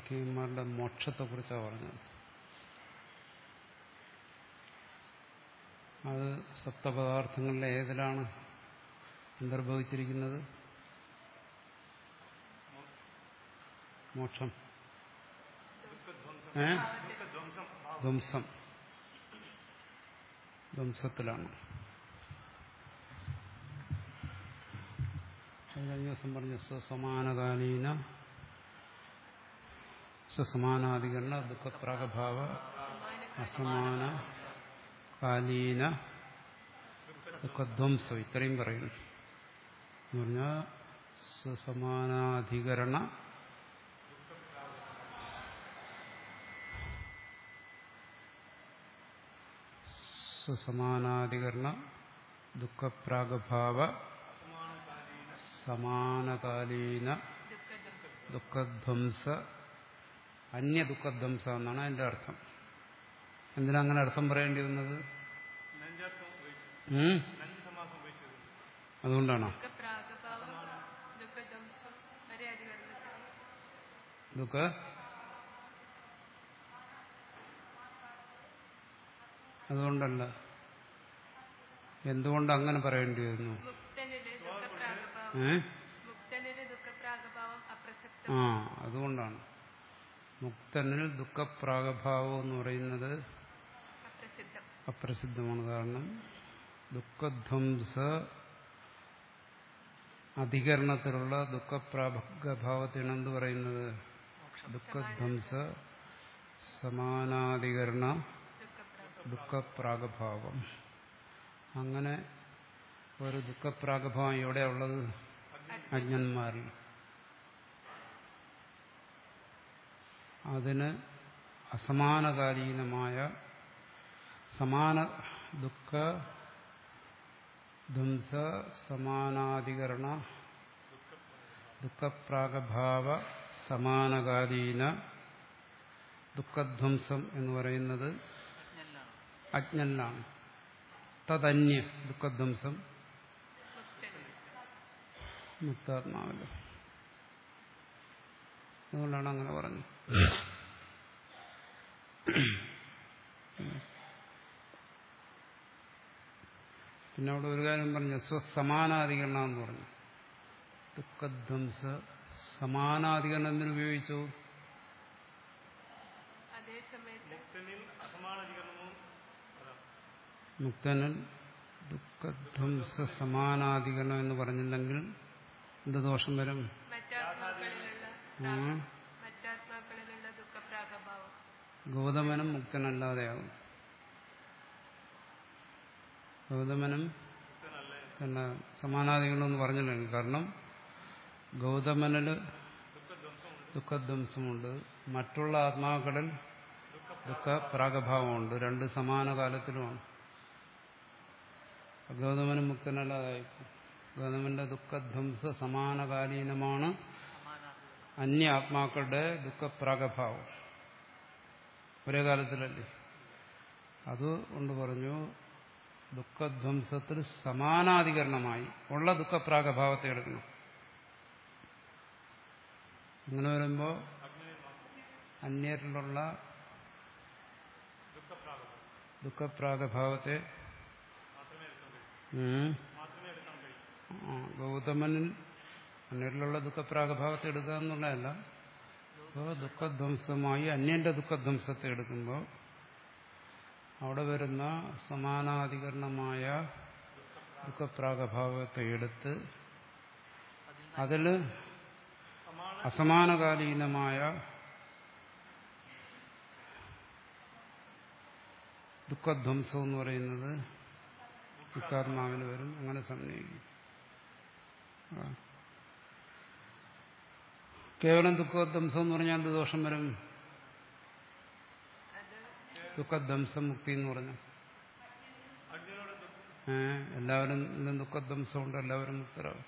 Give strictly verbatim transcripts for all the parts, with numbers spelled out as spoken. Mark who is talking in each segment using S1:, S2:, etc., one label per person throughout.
S1: സാഖ്യന്മാരുടെ മോക്ഷത്തെക്കുറിച്ചാണ് പറഞ്ഞത്. അത് സപ്തപദാർത്ഥങ്ങളിലെ ഏതിലാണ് അന്തർഭവിച്ചിരിക്കുന്നത്? മോക്ഷം ഏ ധ്വംസം ധ്വംസത്തിലാണ്. കഴിഞ്ഞ ദിവസം പറഞ്ഞ സ്വസമാനകാലീന സ്വസമാനാധികരണ ദുഃഖപ്രാഗഭാവ അസമാന കാലീന ദുഃഖധ്വംസം ഇത്രയും പറയുന്നു. എന്ന് പറഞ്ഞാൽ സ്വസമാനാധികരണ സ്വസമാനാധികരണ ദുഃഖപ്രാഗഭാവ സമാനകാലീന ദുഃഖധ്വംസ അന്യ ദുഃഖധ്വംസ എന്നാണ് അതിന്റെ അർത്ഥം. എന്തിനാ അങ്ങനെ അർത്ഥം പറയേണ്ടി വന്നത്? അതുകൊണ്ടാണോ? ദുഃഖ അതുകൊണ്ടല്ല. എന്തുകൊണ്ട് അങ്ങനെ പറയേണ്ടി വരുന്നു? ഏ ആ അതുകൊണ്ടാണ്. മുക്തനിൽ ദുഃഖപ്രാഗഭാവം എന്ന് പറയുന്നത് അപ്രസിദ്ധമാണ്. കാരണം ദുഃഖധ്വംസ അധികരണത്തിലുള്ള ദുഃഖപ്രാഗഭാവത്തിനാണ് എന്ത് പറയുന്നത്? ദുഃഖധ്വംസ സമാനാധികരണ ദുഃഖപ്രാഗഭാവം. അങ്ങനെ ഒരു ദുഃഖപ്രാഗഭാവം എവിടെയാ ഉള്ളത്? അജ്ഞന്മാരിൽ. അതിന് അസമാനകാലീനമായ സമാന ദുഃഖ ധ്വംസ സമാനാധികരണ ദുഃഖപ്രാഗഭാവ സമാനകാലീന ദുഃഖധ്വംസം എന്ന് പറയുന്നത് അജ്ഞനിലാണ്. തദന്യ ദുഃഖധ്വംസം മുക്താത്മാവല്ലോ. അതുകൊണ്ടാണ് അങ്ങനെ പറഞ്ഞത്. പിന്നെ അവിടെ ഒരു കാര്യം പറഞ്ഞു, സ്വസമാനാധികരണം എന്ന് പറഞ്ഞു. ദുഃഖധ്വംസ സമാനാധികരണം എന്തിനു ഉപയോഗിച്ചു? മുക്തനിൽ ദുഃഖധ്വംസ സമാനാധികരണം എന്ന് പറഞ്ഞില്ലെങ്കിൽ എന്ത് ദോഷം വരും? ഗൗതമനും മുക്തനല്ലാതെയാകും. ഗൗതമനും പിന്നെ സമാനാധികരണം എന്ന് പറഞ്ഞില്ലെങ്കിൽ. കാരണം ഗൗതമനിൽ ദുഃഖധ്വംസമുണ്ട്, മറ്റുള്ള ആത്മാക്കളിൽ ദുഃഖപ്രാഗഭാവമുണ്ട്. രണ്ട് സമാന കാലത്തിലുമാണ്. ഗൗതമനും മുക്തനല്ലാതായിരിക്കും. ഗൗതമന്റെ ദുഃഖധ്വംസ സമാനകാലീനമാണ് അന്യ ആത്മാക്കളുടെ ദുഃഖപ്രാഗഭാവം. ഒരേ കാലത്തിലല്ലേ. അതുകൊണ്ട് പറഞ്ഞു ദുഃഖധ്വംസത്തിൽ സമാനാധികരണമായി ഉള്ള ദുഃഖപ്രാഗഭാവത്തെ എടുക്കണം. ഇങ്ങനെ വരുമ്പോൾ അന്യരിലുള്ള ദുഃഖപ്രാഗഭാവത്തെ ഗൗതമനിൽ അന്യരിലുള്ള ദുഃഖപ്രാഗഭാവത്തെ എടുക്കുക എന്നുള്ളതല്ല. ദുഃഖധ്വംസമായി അന്യന്റെ ദുഃഖധ്വംസത്തെ എടുക്കുമ്പോൾ അവിടെ വരുന്ന സമാനാധികരണമായ ദുഃഖപ്രാഗഭാവത്തെ എടുത്ത് അതിൽ അസമാനകാലീനമായ ദുഃഖധ്വംസം എന്ന് പറയുന്നത് മുക്താത്മാവിന് വരും. അങ്ങനെ സമന്വയിക്കും. കേവലം ദുഃഖധ്വംസം എന്ന് പറഞ്ഞാൽ എന്ത് ദോഷം വരും? ദുഃഖധ്വംസം മുക്തി എന്ന് പറഞ്ഞു. ഏഹ് എല്ലാവരും ഇന്നും ദുഃഖധ്വംസമുണ്ട്, എല്ലാവരും മുക്തരാകും.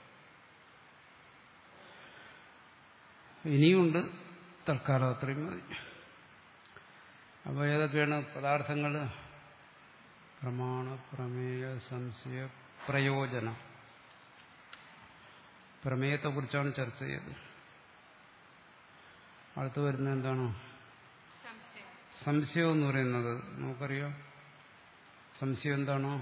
S1: ഇനിയുണ്ട്, തൽക്കാലം അത്രയും മതി. അപ്പോൾ ഏതൊക്കെയാണ് പദാർത്ഥങ്ങൾ? പ്രമാണ, പ്രമേയ, സംശയ, പ്രയോജന. പ്രമേയത്തെക്കുറിച്ചാണ് ചർച്ച ചെയ്തത്. അടുത്ത് വരുന്നത് എന്താണ്? സംശയം എന്ന് പറയുന്നത് നമുക്കറിയാം. സംശയം എന്താണോ?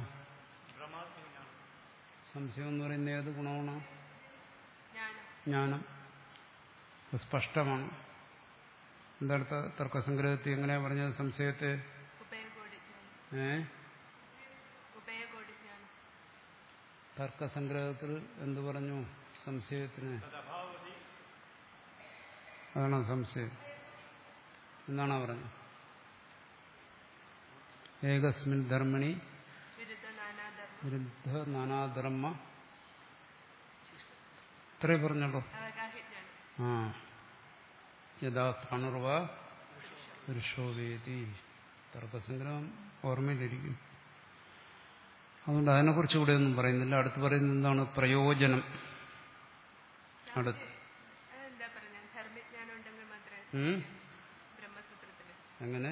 S1: സംശയം എന്ന് പറയുന്നത് ഏത് ഗുണമാണോ? ജ്ഞാനം. സ്പഷ്ടമാണ്. എന്താ തർക്കസംഗ്രഹത്തിൽ എങ്ങനെയാ പറഞ്ഞത് സംശയത്തെ? ഏ തർക്കസംഗ്രഹത്തിൽ എന്തു പറഞ്ഞു സംശയത്തിന്? അതാണോ സംശയം? എന്നാണോ പറഞ്ഞത്? ഏകസ്മിൻ ധർമ്മിണി വിരുദ്ധ നാനാധർമ്മ ഇത്രേ പറഞ്ഞല്ലോ. ആ യഥാ സ്ഥാണുർവ പുരുഷോവേദി. തർക്കസംഗ്രഹം ഓർമ്മയിലിരിക്കും. അതുകൊണ്ട് അതിനെക്കുറിച്ച് ഇവിടെ ഒന്നും പറയുന്നില്ല. അടുത്ത് പറയുന്നത് എന്താണ്? പ്രയോജനം. അടുത്ത് എങ്ങനെ?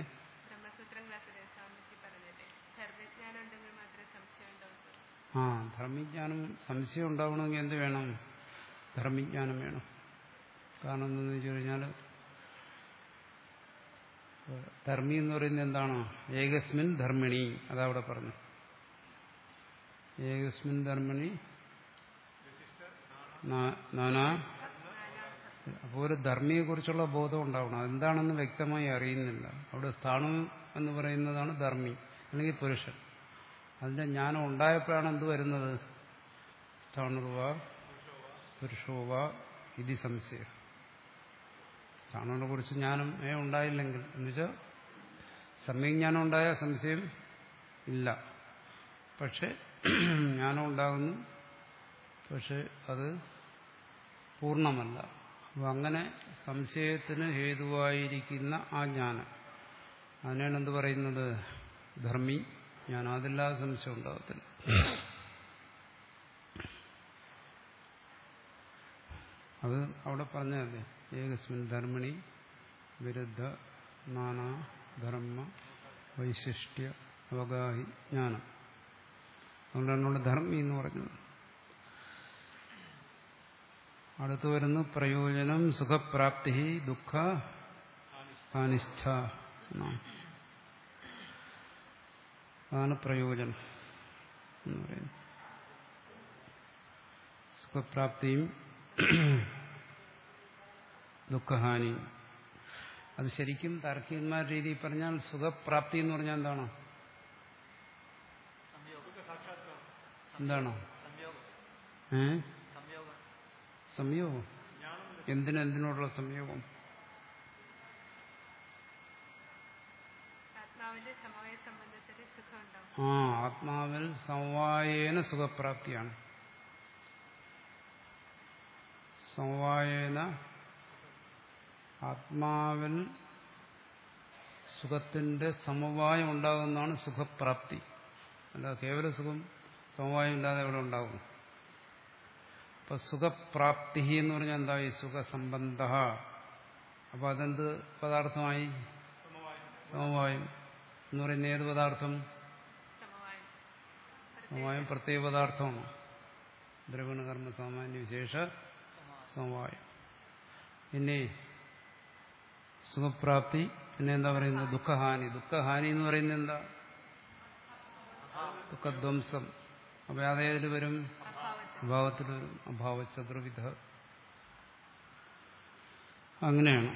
S1: ആ ധർമ്മിജ്ഞാനം സംശയം ഉണ്ടാവണമെങ്കിൽ എന്ത് വേണം? ധർമ്മിജ്ഞാനം വേണം. കാരണം എന്താണെന്ന് വെച്ച് കഴിഞ്ഞാൽ ധർമ്മി എന്ന് പറയുന്നത് എന്താണ്? ഏകസ്മിൻ ധർമ്മിണി. അതവിടെ പറഞ്ഞു. ഏകസ്മിൻ ധർമ്മിണി നാനാ. അപ്പോൾ ഒരു ധർമ്മിയെ കുറിച്ചുള്ള ബോധം ഉണ്ടാവണം. അതെന്താണെന്ന് വ്യക്തമായി അറിയുന്നില്ല. അവിടെ സ്ഥാണു എന്ന് പറയുന്നതാണ് ധർമ്മി അല്ലെങ്കിൽ പുരുഷൻ. അതിന്റെ ജ്ഞാനം ഉണ്ടായപ്പോഴാണ് എന്ത് വരുന്നത്? സ്ഥാണുർവ പുരുഷോവ ഇതി സംശയം. സ്ഥാണുവിനെ കുറിച്ച് ജ്ഞാനം ഏ ഉണ്ടായില്ലെങ്കിൽ എന്നുവെച്ചാൽ സമ്യജ്ഞാനം ഉണ്ടായ സംശയം ഇല്ല. പക്ഷെ ജ്ഞാനം ഉണ്ടാകുന്നു, പക്ഷെ അത് പൂർണ്ണമല്ല. അപ്പം അങ്ങനെ സംശയത്തിന് ഹേതുവായിരിക്കുന്ന ആ ജ്ഞാനം, അതിനാണ് എന്ത് പറയുന്നത്? ധർമ്മി ജ്ഞാനം. അതില്ലാതെ സംശയം ഉണ്ടാകത്തില്ല. അത് അവിടെ പറഞ്ഞതല്ലേ, ഏകസ്മിൻ ധർമ്മിണി വിരുദ്ധ നാനാ ധർമ്മ വൈശിഷ്ട്യ അവഗാഹി ജ്ഞാനം. അതുകൊണ്ടാണ് അവിടെ ധർമ്മി എന്ന് പറഞ്ഞത്. അടുത്തു വരുന്നു പ്രയോജനം സുഖപ്രാപ്തി ദുഃഖ അനിഷ്ഠ. അതാണ് പ്രയോജനം എന്ന് പറയുന്നത്. സുഖപ്രാപ്തിയും ദുഃഖഹാനിയും. അത് ശരിക്കും താർക്കികന്മാരുടെ രീതിയിൽ പറഞ്ഞാൽ സുഖപ്രാപ്തി എന്ന് പറഞ്ഞാൽ എന്താണ്? എന്താണോ? ഏ സംയോഗം. എന്തിനെന്തിനോടുള്ള സംയോഗം? ആ ആത്മാവിൽ സമവായേന സുഖപ്രാപ്തിയാണ്. സമവായേന ആത്മാവിൽ സുഖത്തിന്റെ സമവായം ഉണ്ടാകുന്നതാണ് സുഖപ്രാപ്തി. അല്ല കേവല സുഖം സമവായം ഇല്ലാതെ എവിടെ ഉണ്ടാകും? അപ്പൊ സുഖപ്രാപ്തി എന്ന് പറഞ്ഞാൽ എന്തായി? സുഖസംബന്ധ. അപ്പൊ അതെന്ത് പദാർത്ഥമായി? സമവായം എന്ന് പറയുന്ന ഏത് പദാർത്ഥം? സമവായം പ്രത്യേക പദാർത്ഥമാണ്. ദ്രവണ കർമ്മ സാമാന്യ വിശേഷ സമവായം. പിന്നെ സുഖപ്രാപ്തി. പിന്നെ എന്താ പറയുന്നത്? ദുഃഖഹാനി. ദുഃഖഹാനി എന്ന് പറയുന്നത് എന്താ? ദുഃഖധ്വംസം. അപ്പൊ അതേതിൽ വരും? അഭാവത്തിൽ വരും. അഭാവ ചതുർവിധ. അങ്ങനെയാണ്.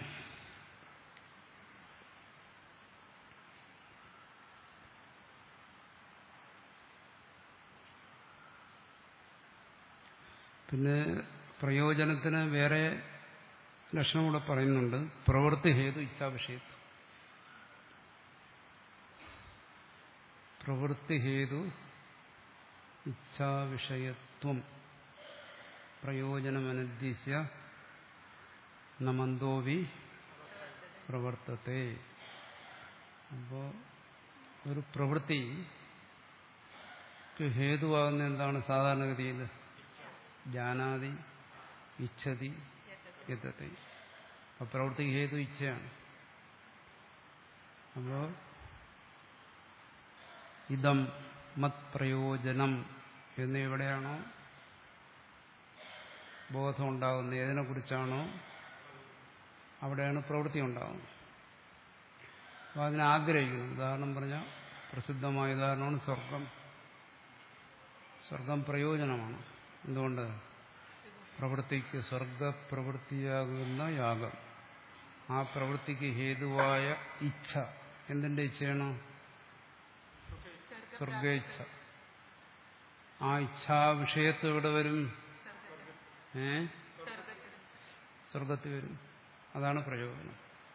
S1: പിന്നെ പ്രയോജനത്തിന് വേറെ ലക്ഷണം കൂടെ പറയുന്നുണ്ട്. പ്രവൃത്തി ഹേതു ഇച്ഛാവിഷയത്വം. പ്രവൃത്തി ഹേതു ഇച്ഛാവിഷയത്വം പ്രയോജനമനുദ്ദേശിച്ച നമന്തോവി പ്രവർത്തത്തെ. അപ്പോൾ ഒരു പ്രവൃത്തിക്ക് ഹേതുവാകുന്ന എന്താണ്? സാധാരണഗതിയിൽ ജാനാതി ഇച്ഛതി യതത്തെ. അപ്പോൾ പ്രവൃത്തിക്ക് ഹേതു ഇച്ഛയാണ്. അപ്പോൾ ഇതം മത് പ്രയോജനം എന്നെവിടെയാണോ ബോധം ഉണ്ടാകുന്നത്, ഏതിനെ കുറിച്ചാണോ അവിടെയാണ് പ്രവൃത്തി ഉണ്ടാകുന്നത്. അപ്പോൾ അതിനെ ആഗ്രഹിക്കുന്നു. ഉദാഹരണം പറഞ്ഞാൽ പ്രസിദ്ധമായ ഉദാഹരണമാണ് സ്വർഗം. സ്വർഗം പ്രയോജനമാണ്. എന്തുകൊണ്ട്? പ്രവൃത്തിക്ക് സ്വർഗപ്രവൃത്തിയാകുന്ന യാഗം, ആ പ്രവൃത്തിക്ക് ഹേതുവായ ഇച്ഛ. എന്തിന്റെ ഇച്ഛയാണ്? സ്വർഗേച്ഛ. ആ ഇച്ഛാവിഷയത്വം എവിടെ വരും? ഏ സ്വർഗത്തിൽ വരും. അതാണ് പ്രയോജനം.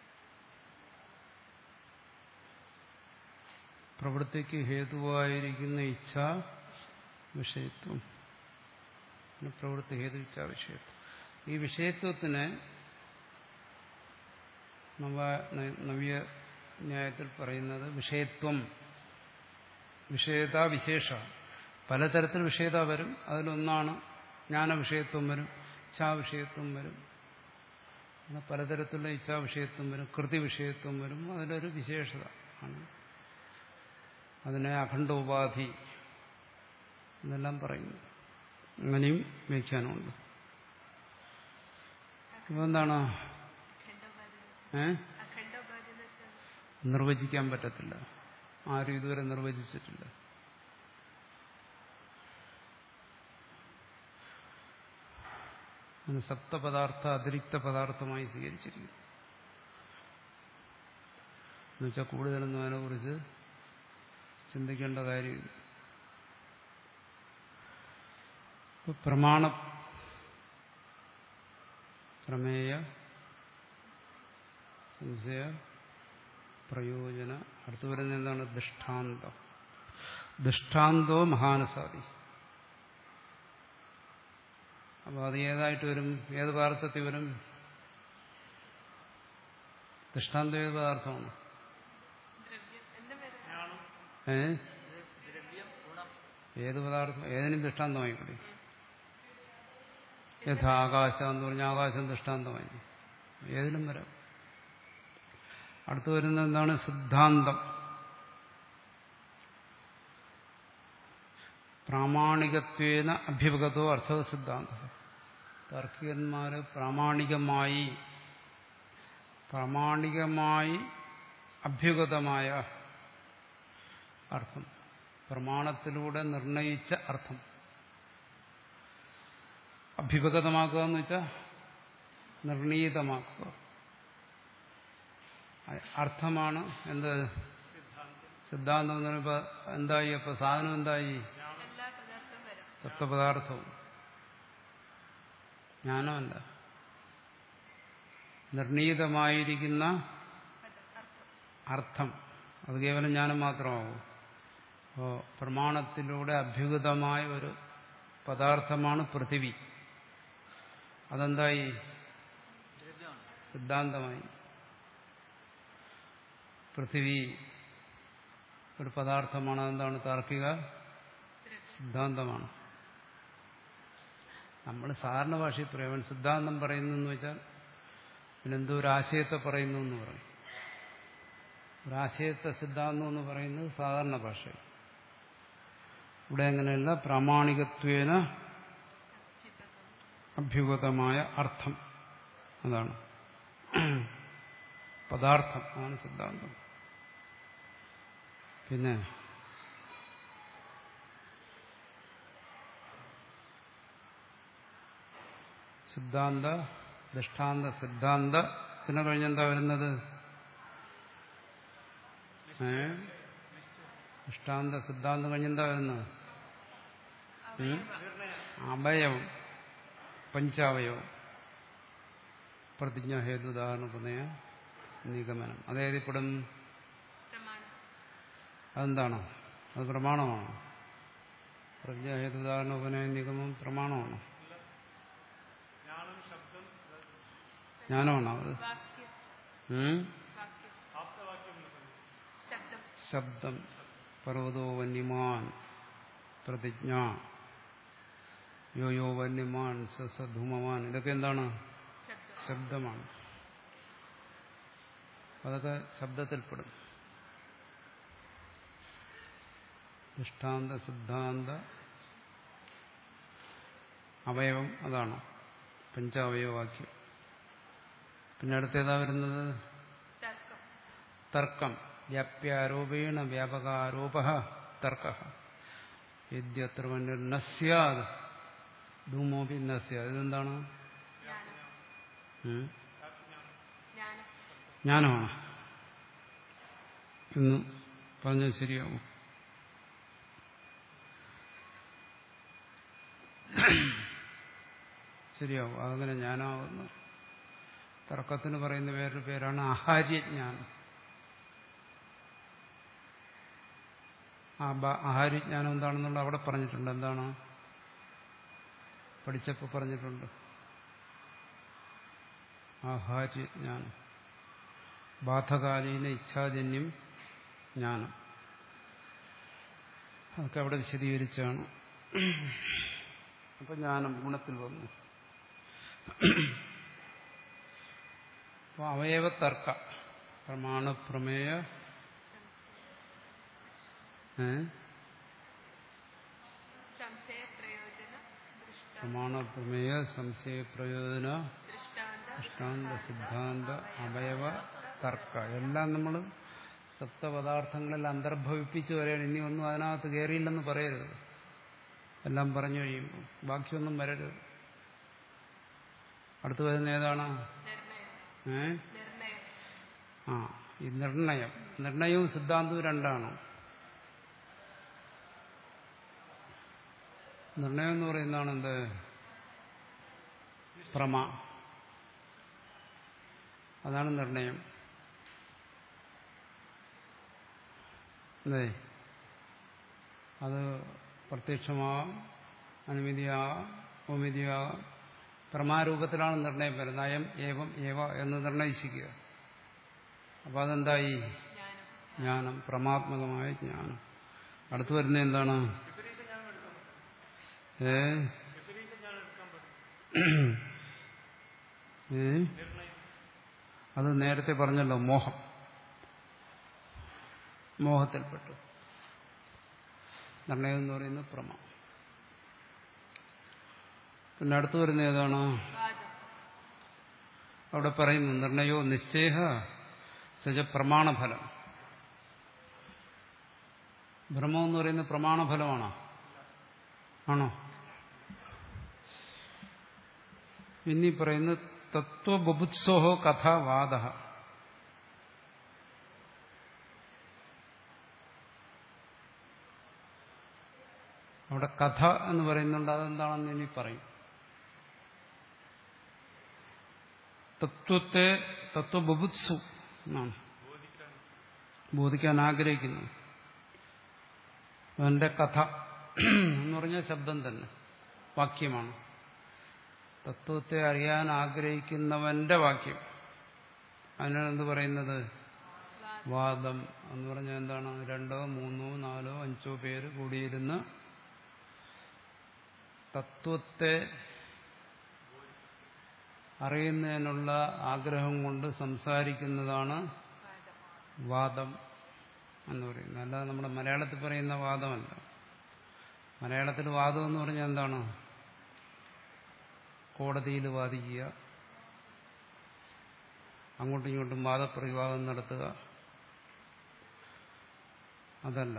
S1: പ്രവൃത്തിക്ക് ഹേതുവായിരിക്കുന്ന ഇച്ഛാ വിഷയത്വം. പ്രവൃത്തി ഹേതു ഇച്ഛാ വിഷയത്വം. ഈ വിഷയത്വത്തിന് നവ നവ്യ ന്യായത്തിൽ പറയുന്നത് വിഷയത്വം, വിഷയത വിശേഷ. പലതരത്തിൽ വിഷയത വരും. അതിലൊന്നാണ് ജ്ഞാനവിഷയത്വം വരും, ഇച്ഛാവിഷയത്വം വരും. അങ്ങനെ പലതരത്തിലുള്ള ഇച്ഛാവിഷയത്വം വരും, കൃതി വിഷയത്വം വരും. അതിലൊരു വിശേഷത ആണ്. അതിനെ അഖണ്ഡോപാധി എന്നെല്ലാം പറയുന്നു. അങ്ങനെയും വ്യാഖ്യാനമുണ്ട്. ഇപ്പൊ എന്താണ്? ഏ നിർവചിക്കാൻ പറ്റത്തില്ല. ആരും ഇതുവരെ നിർവചിച്ചിട്ടില്ല. സപ്തപദാർത്ഥ അതിരിക്ത പദാർത്ഥമായി സ്വീകരിച്ചിരിക്കുന്നു. എന്നുവെച്ചാൽ കൂടുതലൊന്നും അതിനെക്കുറിച്ച് ചിന്തിക്കേണ്ട കാര്യമില്ല. പ്രമാണ പ്രമേയ സംശയ പ്രയോജന. അടുത്തു വരുന്ന എന്താണ്? ദൃഷ്ടാന്തം. ദൃഷ്ടാന്തോ മഹാനസാദി. അപ്പോൾ അത് ഏതായിട്ട് വരും? ഏത് പദാർത്ഥത്തിൽ വരും? ദൃഷ്ടാന്തം ഏത് പദാർത്ഥമാണ്? ഏ ഏത് പദാർത്ഥം? ഏതിനും ദൃഷ്ടാന്തമായിക്കൂടി. യഥാ ആകാശം എന്ന് പറഞ്ഞാൽ ആകാശം ദൃഷ്ടാന്തമായി. ഏതിനും വരാം. അടുത്തു വരുന്നത് എന്താണ്? സിദ്ധാന്തം. പ്രാമാണികത്വേന അഭ്യുപഗതോ അർത്ഥ സിദ്ധാന്തം. താർക്കികന്മാര് പ്രാമാണികമായി പ്രാമാണികമായി അഭ്യുഗതമായ അർത്ഥം, പ്രമാണത്തിലൂടെ നിർണയിച്ച അർത്ഥം. അഭ്യുപഗതമാക്കുക എന്ന് വെച്ചാൽ നിർണീതമാക്കുക. അർത്ഥമാണ് എന്ത്? സിദ്ധാന്തം എന്ന് പറയുമ്പോൾ എന്തായി? അപ്പൊ സാധനം എന്തായി? സപ്തപദാർത്ഥവും. ജ്ഞാനമല്ല, നിർണീതമായിരിക്കുന്ന അർത്ഥം. അത് കേവലം ജ്ഞാനം മാത്രമാകും. അപ്പോൾ പ്രമാണത്തിലൂടെ അഭ്യുഗതമായ ഒരു പദാർത്ഥമാണ് പൃഥിവി. അതെന്തായി? സിദ്ധാന്തമായി. പൃഥിവി ഒരു പദാർത്ഥമാണ്. അതെന്താണ്? താർക്കിക സിദ്ധാന്തമാണ്. നമ്മൾ സാധാരണ ഭാഷയിൽ പറയുവാൻ സിദ്ധാന്തം പറയുന്നു എന്ന് വെച്ചാൽ പിന്നെന്തോ ഒരു ആശയത്തെ പറയുന്നു എന്ന് പറയും. ഒരാശയത്തെ സിദ്ധാന്തം എന്ന് പറയുന്നത് സാധാരണ ഭാഷയിൽ. ഇവിടെ അങ്ങനെയല്ല. പ്രാമാണികത്വേന അഭ്യുഗതമായ അർത്ഥം, അതാണ് പദാർത്ഥം, അതാണ് സിദ്ധാന്തം. പിന്നെ സിദ്ധാന്ത ദൃഷ്ടാന്ത സിദ്ധാന്തത്തിന് കഴിഞ്ഞെന്താ വരുന്നത്? ഏ ദൃഷ്ടാന്ത സിദ്ധാന്തം കഴിഞ്ഞെന്താ വരുന്നത്? അവയവം, പഞ്ചാവയവം. പ്രതിജ്ഞ ഹേതു ഉദാഹരണ പുനയ നിഗമനം. അതേതിപ്പെടും? അതെന്താണോ? അത് പ്രമാണമാണോ? പ്രതിജ്ഞ ഹേതു ഉദാഹരണ പുനയ നിഗമം പ്രമാണമാണോ? ജ്ഞാനമാണോ അത്? ശബ്ദം. പർവ്വതോ വന്യമാൻ പ്രതിജ്ഞ, യോ യോ വന്യമാൻ സസധൂമമാൻ. ഇതൊക്കെ എന്താണ്? ശബ്ദമാണ്. അതൊക്കെ ശബ്ദത്തിൽപ്പെടും. ദൃഷ്ടാന്ത സിദ്ധാന്ത അവയവം അതാണ് പഞ്ചാവയവവാക്യം. പിന്നെ അടുത്തേതാ വരുന്നത്? തർക്കം. വ്യാപ്യാരോപേണ വ്യാപകാരോപ തർക്ക. യദ്യത്ര ന സ്യാദ് ധൂമോപി ന സ്യാദ്. ഇതെന്താണ്? ജ്ഞാനമാണ് എന്ന് പറഞ്ഞാൽ ശരിയാവും. ശരിയാവും. അതങ്ങനെ ജ്ഞാനാവുന്നു. തർക്കത്തിന് പറയുന്ന വേറൊരു പേരാണ് ആഹാര്യജ്ഞാനം. ആ ആഹാര്യജ്ഞാനം എന്താണെന്നുള്ള അവിടെ പറഞ്ഞിട്ടുണ്ട്. എന്താണ്? പഠിച്ചപ്പോൾ പറഞ്ഞിട്ടുണ്ട്. ആഹാര്യജ്ഞാനം ബാധകാലീന ഇച്ഛാജന്യം ജ്ഞാനം. അതൊക്കെ അവിടെ വിശദീകരിച്ചാണ്. അപ്പൊ ജ്ഞാനം ഗുണത്തിൽ വന്നു. അപ്പൊ അവയവ തർക്ക പ്രമാണപ്രമേയ പ്രമാണപ്രമേയ സംശയപ്രയോജന ദൃഷ്ടാന്ത സിദ്ധാന്ത അവയവ തർക്ക എല്ലാം നമ്മൾ സപ്തപദാർത്ഥങ്ങളിൽ അന്തർഭവിപ്പിച്ച് വരെയാണ്. ഇനി ഒന്നും അതിനകത്ത് കയറിയില്ലെന്ന് പറയരുത്. എല്ലാം പറഞ്ഞു കഴിയുമ്പോൾ ബാക്കിയൊന്നും വരരുത്. അടുത്ത് വരുന്ന ഏതാണ്? ഏ ആ ഈ നിർണയം. നിർണയവും സിദ്ധാന്തവും രണ്ടാണ്. നിർണയം എന്ന് പറയുന്നതാണ് എന്ത്? പ്രമ. അതാണ് നിർണയം. അതെ, അത് പ്രത്യക്ഷമാകാം, അനുമതിയാകാം, ഉപമിതിയാകാം. പ്രമാരൂപത്തിലാണ് നിർണയം വരുന്നത്. അയം ഏവം ഏവ എന്ന് നിർണയിച്ചിരിക്കുക. അപ്പൊ അതെന്തായി? ജ്ഞാനം, പ്രമാത്മകമായ ജ്ഞാനം. അടുത്തു വരുന്നത് എന്താണ്? ഏ അത് നേരത്തെ പറഞ്ഞല്ലോ, മോഹം. മോഹത്തിൽപ്പെട്ടു. നിർണയം എന്ന് പറയുന്നത് പ്രമ. പിന്നെ അടുത്തു വരുന്ന ഏതാണ്? അവിടെ പറയുന്നു നിർണയോ നിശ്ചയ സജ പ്രമാണഫലം. ബ്രഹ്മം എന്ന് പറയുന്നത് പ്രമാണഫലമാണോ? ആണോ? ഇനി പറയുന്നത് തത്വബുഭുത്സോഹോ കഥാവാദ. അവിടെ കഥ എന്ന് പറയുന്നുണ്ട്. അതെന്താണെന്ന് ഇനി പറയും. തത്വത്തെ തത്വബുഭുത്സു എന്നാണ് ബോധിക്കാൻ ആഗ്രഹിക്കുന്നു. അവന്റെ കഥ എന്ന് പറഞ്ഞാൽ ശബ്ദം തന്നെ, വാക്യമാണ്. തത്വത്തെ അറിയാൻ ആഗ്രഹിക്കുന്നവന്റെ വാക്യം. അതിനാണ് എന്ത് പറയുന്നത്? വാദം എന്ന് പറഞ്ഞാൽ എന്താണ്? രണ്ടോ മൂന്നോ നാലോ അഞ്ചോ പേര് കൂടിയിരുന്ന് തത്വത്തെ അറിയുന്നതിനുള്ള ആഗ്രഹം കൊണ്ട് സംസാരിക്കുന്നതാണ് വാദം എന്ന് പറയുന്നത്. അല്ലാതെ നമ്മുടെ മലയാളത്തിൽ പറയുന്ന വാദമല്ല. മലയാളത്തിൽ വാദം എന്ന് പറഞ്ഞാൽ എന്താണ്? കോടതിയിൽ വാദിക്കുക, അങ്ങോട്ടും ഇങ്ങോട്ടും വാദപ്രതിവാദം നടത്തുക. അതല്ല.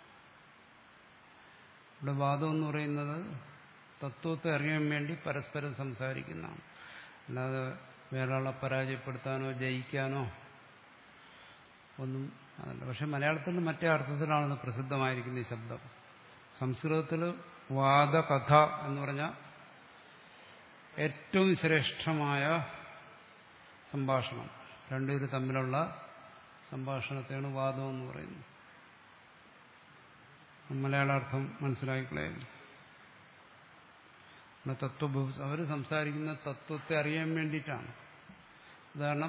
S1: ഇവിടെ വാദം എന്ന് പറയുന്നത് തത്വത്തെ അറിയാൻ വേണ്ടി പരസ്പരം സംസാരിക്കുന്നതാണ്. അല്ലാതെ വേറൊരാളെ പരാജയപ്പെടുത്താനോ ജയിക്കാനോ ഒന്നും അതല്ല. പക്ഷെ മലയാളത്തിൽ മറ്റേ അർത്ഥത്തിലാണ് പ്രസിദ്ധമായിരിക്കുന്ന ഈ ശബ്ദം. സംസ്കൃതത്തിൽ വാദകഥ എന്ന് പറഞ്ഞാൽ ഏറ്റവും ശ്രേഷ്ഠമായ സംഭാഷണം, രണ്ടുപേരും തമ്മിലുള്ള സംഭാഷണത്തെയാണ് വാദം എന്ന് പറയുന്നത്. മലയാളാർത്ഥം മനസ്സിലാക്കിക്കളയായിരുന്നു. തത്വ അവർ സംസാരിക്കുന്ന തത്വത്തെ അറിയാൻ വേണ്ടിയിട്ടാണ്. ഉദാഹരണം,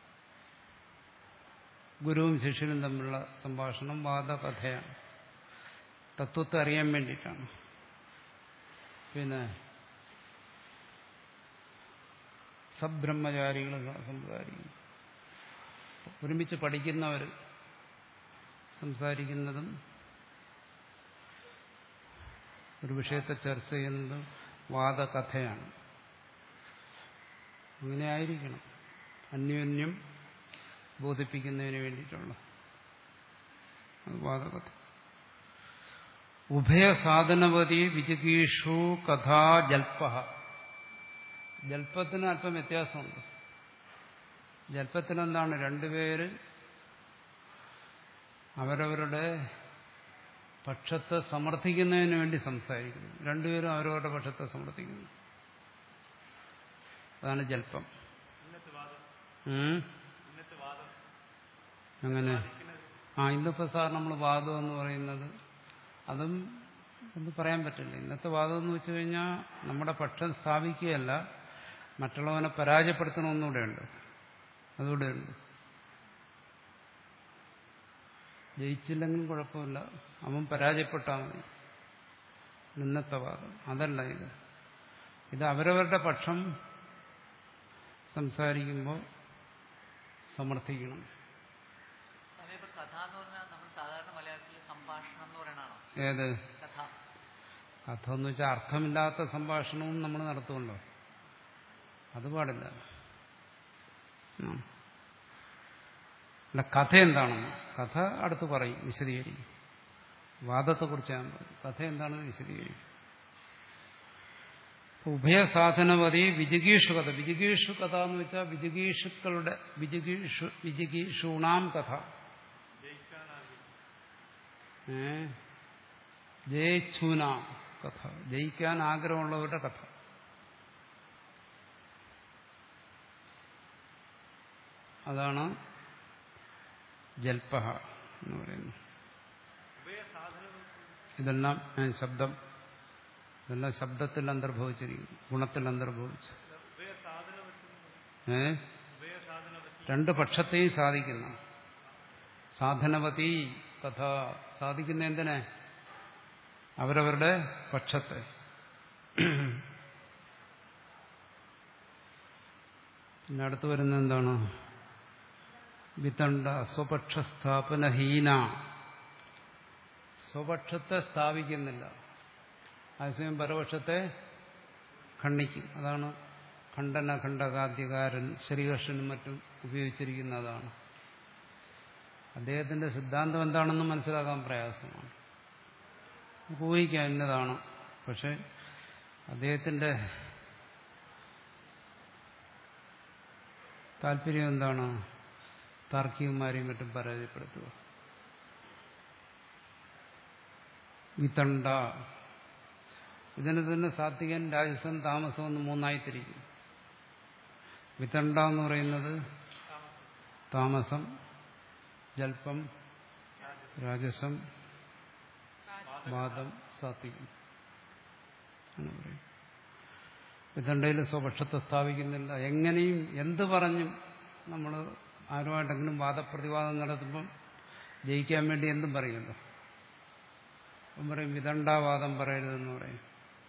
S1: ഗുരുവും ശിഷ്യനും തമ്മിലുള്ള സംഭാഷണം വാദകഥയാണ്. തത്വത്തെ അറിയാൻ വേണ്ടിയിട്ടാണ്. പിന്നെ സബ്രഹ്മചാരികൾ സംസാരിക്കുന്നു. ഒരുമിച്ച് പഠിക്കുന്നവർ സംസാരിക്കുന്നതും ഒരു വിഷയത്തെ ചർച്ച ചെയ്യുന്നതും വാദകഥയാണ്. അങ്ങനെ ആയിരിക്കണം. അന്യോന്യം ബോധിപ്പിക്കുന്നതിന് വേണ്ടിയിട്ടുള്ള അത് വാദകഥ. ഉഭയസാധനവതി വിജിഗീഷു കഥാ ജൽപ്പ. ജൽപ്പത്തിന് അല്പം വ്യത്യാസമുണ്ട്. ജൽപ്പത്തിനെന്താണ്, രണ്ടുപേര് അവരവരുടെ പക്ഷത്തെ സമർത്ഥിക്കുന്നതിന് വേണ്ടി സംസാരിക്കുന്നു. രണ്ടുപേരും അവരവരുടെ പക്ഷത്തെ സമർത്ഥിക്കുന്നു. അതാണ് ജൽപ്പം. അങ്ങനെ ആ ഇന്നിപ്പോ സാർ നമ്മൾ വാദം എന്ന് പറയുന്നത് അതും എന്ന് പറയാൻ പറ്റില്ല. ഇന്നത്തെ വാദം എന്ന് വെച്ചു കഴിഞ്ഞാൽ നമ്മുടെ പക്ഷം സ്ഥാപിക്കുകയല്ല, മറ്റുള്ളവനെ പരാജയപ്പെടുത്തണമെന്നൂടെയുണ്ട്. അതുകൂടെയുണ്ട്. ജയിച്ചില്ലെങ്കിലും കുഴപ്പമില്ല, അവൻ പരാജയപ്പെട്ടാൽ മതി. ഇന്നത്തെ വാദം അതല്ല. ഇത് ഇത് അവരവരുടെ പക്ഷം സംസാരിക്കുമ്പോൾ സമർത്ഥിക്കണം. ഏത് കഥ എന്ന് വെച്ചാൽ അർത്ഥമില്ലാത്ത സംഭാഷണവും നമ്മൾ നടത്തുമല്ലോ, അത് പാടില്ല. അല്ല, കഥ എന്താണെന്ന് കഥ അടുത്ത് പറയും, വിശദീകരിക്കും. വാദത്തെക്കുറിച്ച് ഞാൻ പറയും, കഥ എന്താണെന്ന് വിശദീകരിക്കും. ഉഭയസാധനവതി വിജിഗീഷു കഥ. വിജിഗീഷു കഥ എന്ന് വെച്ചാൽ വിജിഗീഷുക്കളുടെ വിജിഗീഷു വിജിഗീഷൂണാം കഥ. ഏ ജയിച്ചൂന കഥ, ജയിക്കാൻ ആഗ്രഹമുള്ളവരുടെ കഥ. അതാണ് ജൽപ്പ എന്ന് പറയുന്നത്. ഇതെല്ലാം ശബ്ദം, ഇതെല്ലാം ശബ്ദത്തിൽ അന്തർഭവിച്ചിരിക്കുന്നു, ഗുണത്തിൽ അന്തർഭവിച്ചു. ഏ രണ്ട് പക്ഷത്തെയും സാധിക്കുന്ന സാധനവതി കഥ. സാധിക്കുന്ന എന്തിനെ? അവരവരുടെ പക്ഷത്തെ. പിന്നെ അടുത്ത് വരുന്ന എന്താണ്? വിതണ്ട സ്വപക്ഷസ്ഥാപനഹീന. സ്വപക്ഷത്തെ സ്ഥാപിക്കുന്നില്ല, അതേസമയം പരപക്ഷത്തെ ഖണ്ഡിക്കും. അതാണ് ഖണ്ഡന ഖണ്ഡകാദ്യകാരൻ ശ്രീകൃഷ്ണനും മറ്റും ഉപയോഗിച്ചിരിക്കുന്നതാണ്. അദ്ദേഹത്തിന്റെ സിദ്ധാന്തം എന്താണെന്ന് മനസ്സിലാക്കാൻ പ്രയാസമാണ്, ഊഹിക്കാൻ എന്നതാണ്. പക്ഷെ അദ്ദേഹത്തിന്റെ താല്പര്യം എന്താണ്? താർക്കികന്മാരെയും മറ്റും പരാജയപ്പെടുത്തുക. വിതണ്ട, ഇതിന് തന്നെ സാത്വികൻ രാജസൻ താമസം എന്ന് മൂന്നായി തിരിക്കും. വിതണ്ട എന്ന് പറയുന്നത് താമസം, ജൽപ്പം രാജസം, വാദം സാത്വികം എന്ന് പറയും. വിതണ്ടയിൽ സ്വപക്ഷത്തെ സ്ഥാപിക്കുന്നില്ല. എങ്ങനെയും എന്ത് പറഞ്ഞും നമ്മൾ ആരുമായിട്ടെങ്കിലും വാദപ്രതിവാദം നടത്തുമ്പം ജയിക്കാൻ വേണ്ടി എന്തും പറയുമല്ലോ. അപ്പം പറയും വിതണ്ടാവാദം പറയരുതെന്ന് പറയും.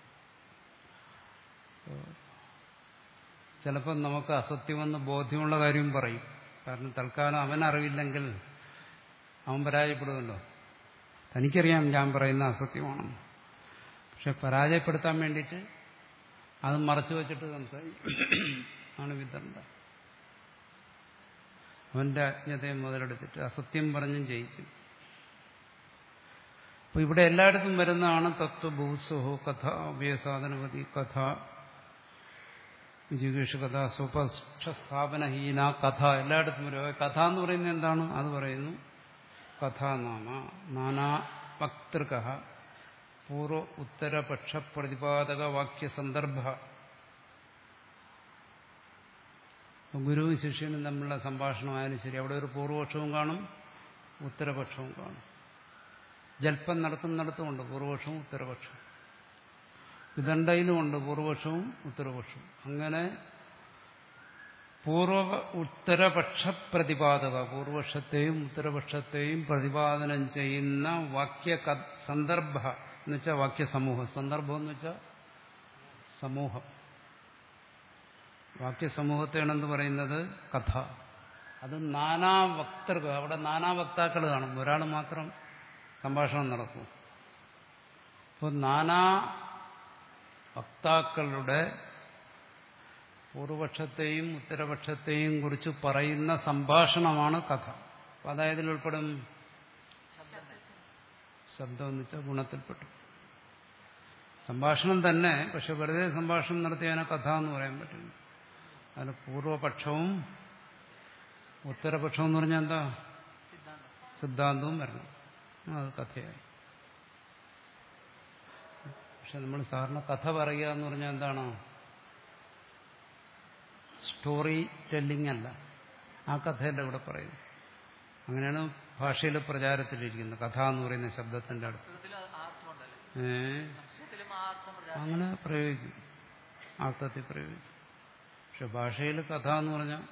S1: ചിലപ്പം നമുക്ക് അസത്യമെന്ന് ബോധ്യമുള്ള കാര്യം പറയും. കാരണം തൽക്കാലം അവനറിവില്ലെങ്കിൽ അവൻ പരാജയപ്പെടുമല്ലോ. തനിക്കറിയാം ഞാൻ പറയുന്ന അസത്യമാണെന്ന്. പക്ഷെ പരാജയപ്പെടുത്താൻ വേണ്ടിയിട്ട് അത് മറച്ചു വച്ചിട്ട് സംസാരിക്കും. ആണ് വിതണ്ട. അവന്റെ അജ്ഞതയെ മുതലെടുത്തിട്ട് അസത്യം പറഞ്ഞും ജയിക്കും. അപ്പൊ ഇവിടെ എല്ലായിടത്തും വരുന്നതാണ് തത്വഭൂസോഹോ കഥ, ഉഭയസാധനവതി കഥ, വിജിഗീഷു കഥ, സ്വപക്ഷസ്ഥാപനഹീന കഥ. എല്ലായിടത്തും വരും. കഥ എന്ന് പറയുന്നത് എന്താണ്? അത് പറയുന്നു കഥാനാമ നാനാ വക്തൃക പൂർവ ഉത്തരപക്ഷ പ്രതിപാദക വാക്യ സന്ദർഭ. ഗുരുവും ശിഷ്യനും തമ്മിലുള്ള സംഭാഷണമായാലും ശരി, അവിടെ ഒരു പൂർവപക്ഷവും കാണും, ഉത്തരപക്ഷവും കാണും. ജൽപ്പം നടത്തുന്നിടത്തുമുണ്ട് പൂർവപക്ഷവും ഉത്തരപക്ഷവും. വിദണ്ഡയിലുമുണ്ട് പൂർവപക്ഷവും ഉത്തരപക്ഷവും. അങ്ങനെ പൂർവ ഉത്തരപക്ഷ പ്രതിപാദക, പൂർവപക്ഷത്തെയും ഉത്തരപക്ഷത്തെയും പ്രതിപാദനം ചെയ്യുന്ന വാക്യ സന്ദർഭ എന്ന് വെച്ചാൽ വാക്യസമൂഹം. സന്ദർഭം എന്ന് വെച്ചാൽ സമൂഹം. വാക്യസമൂഹത്തെയാണെന്ന് പറയുന്നത് കഥ. അത് നാനാ വക്തൃക. അവിടെ നാനാ വക്താക്കൾ കാണും, ഒരാൾ മാത്രം സംഭാഷണം നടക്കും. അപ്പോൾ നാനാ വക്താക്കളുടെ പൂർവപക്ഷത്തെയും ഉത്തരപക്ഷത്തെയും കുറിച്ച് പറയുന്ന സംഭാഷണമാണ് കഥ. അതായത് ഉൾപ്പെടും ശബ്ദം എന്ന് വെച്ചാൽ ഗുണത്തിൽപ്പെട്ടു. സംഭാഷണം തന്നെ, പക്ഷെ വെറുതെ സംഭാഷണം നടത്തിയതിനെ കഥ എന്ന് പറയാൻ പറ്റില്ല. അതിന് പൂർവപക്ഷവും ഉത്തരപക്ഷവും എന്ന് പറഞ്ഞാൽ എന്താ? സിദ്ധാന്തവും വരണം, അത് കഥയായി. പക്ഷെ നമ്മൾ സാധാരണ കഥ പറയുക എന്ന് പറഞ്ഞാൽ എന്താണ്? സ്റ്റോറി ടെല്ലിംഗ് അല്ല, ആ കഥയല്ല ഇവിടെ പറയുന്നത്. അങ്ങനെയാണ് ഭാഷയിൽ പ്രചാരത്തിലിരിക്കുന്നത് കഥ എന്ന് പറയുന്ന ശബ്ദത്തിന്റെ അടുത്ത്. ഏ അങ്ങനെ പ്രയോഗിക്കും, അർത്ഥത്തിൽ പ്രയോഗിക്കും. പക്ഷെ ഭാഷയിൽ കഥ എന്ന് പറഞ്ഞാൽ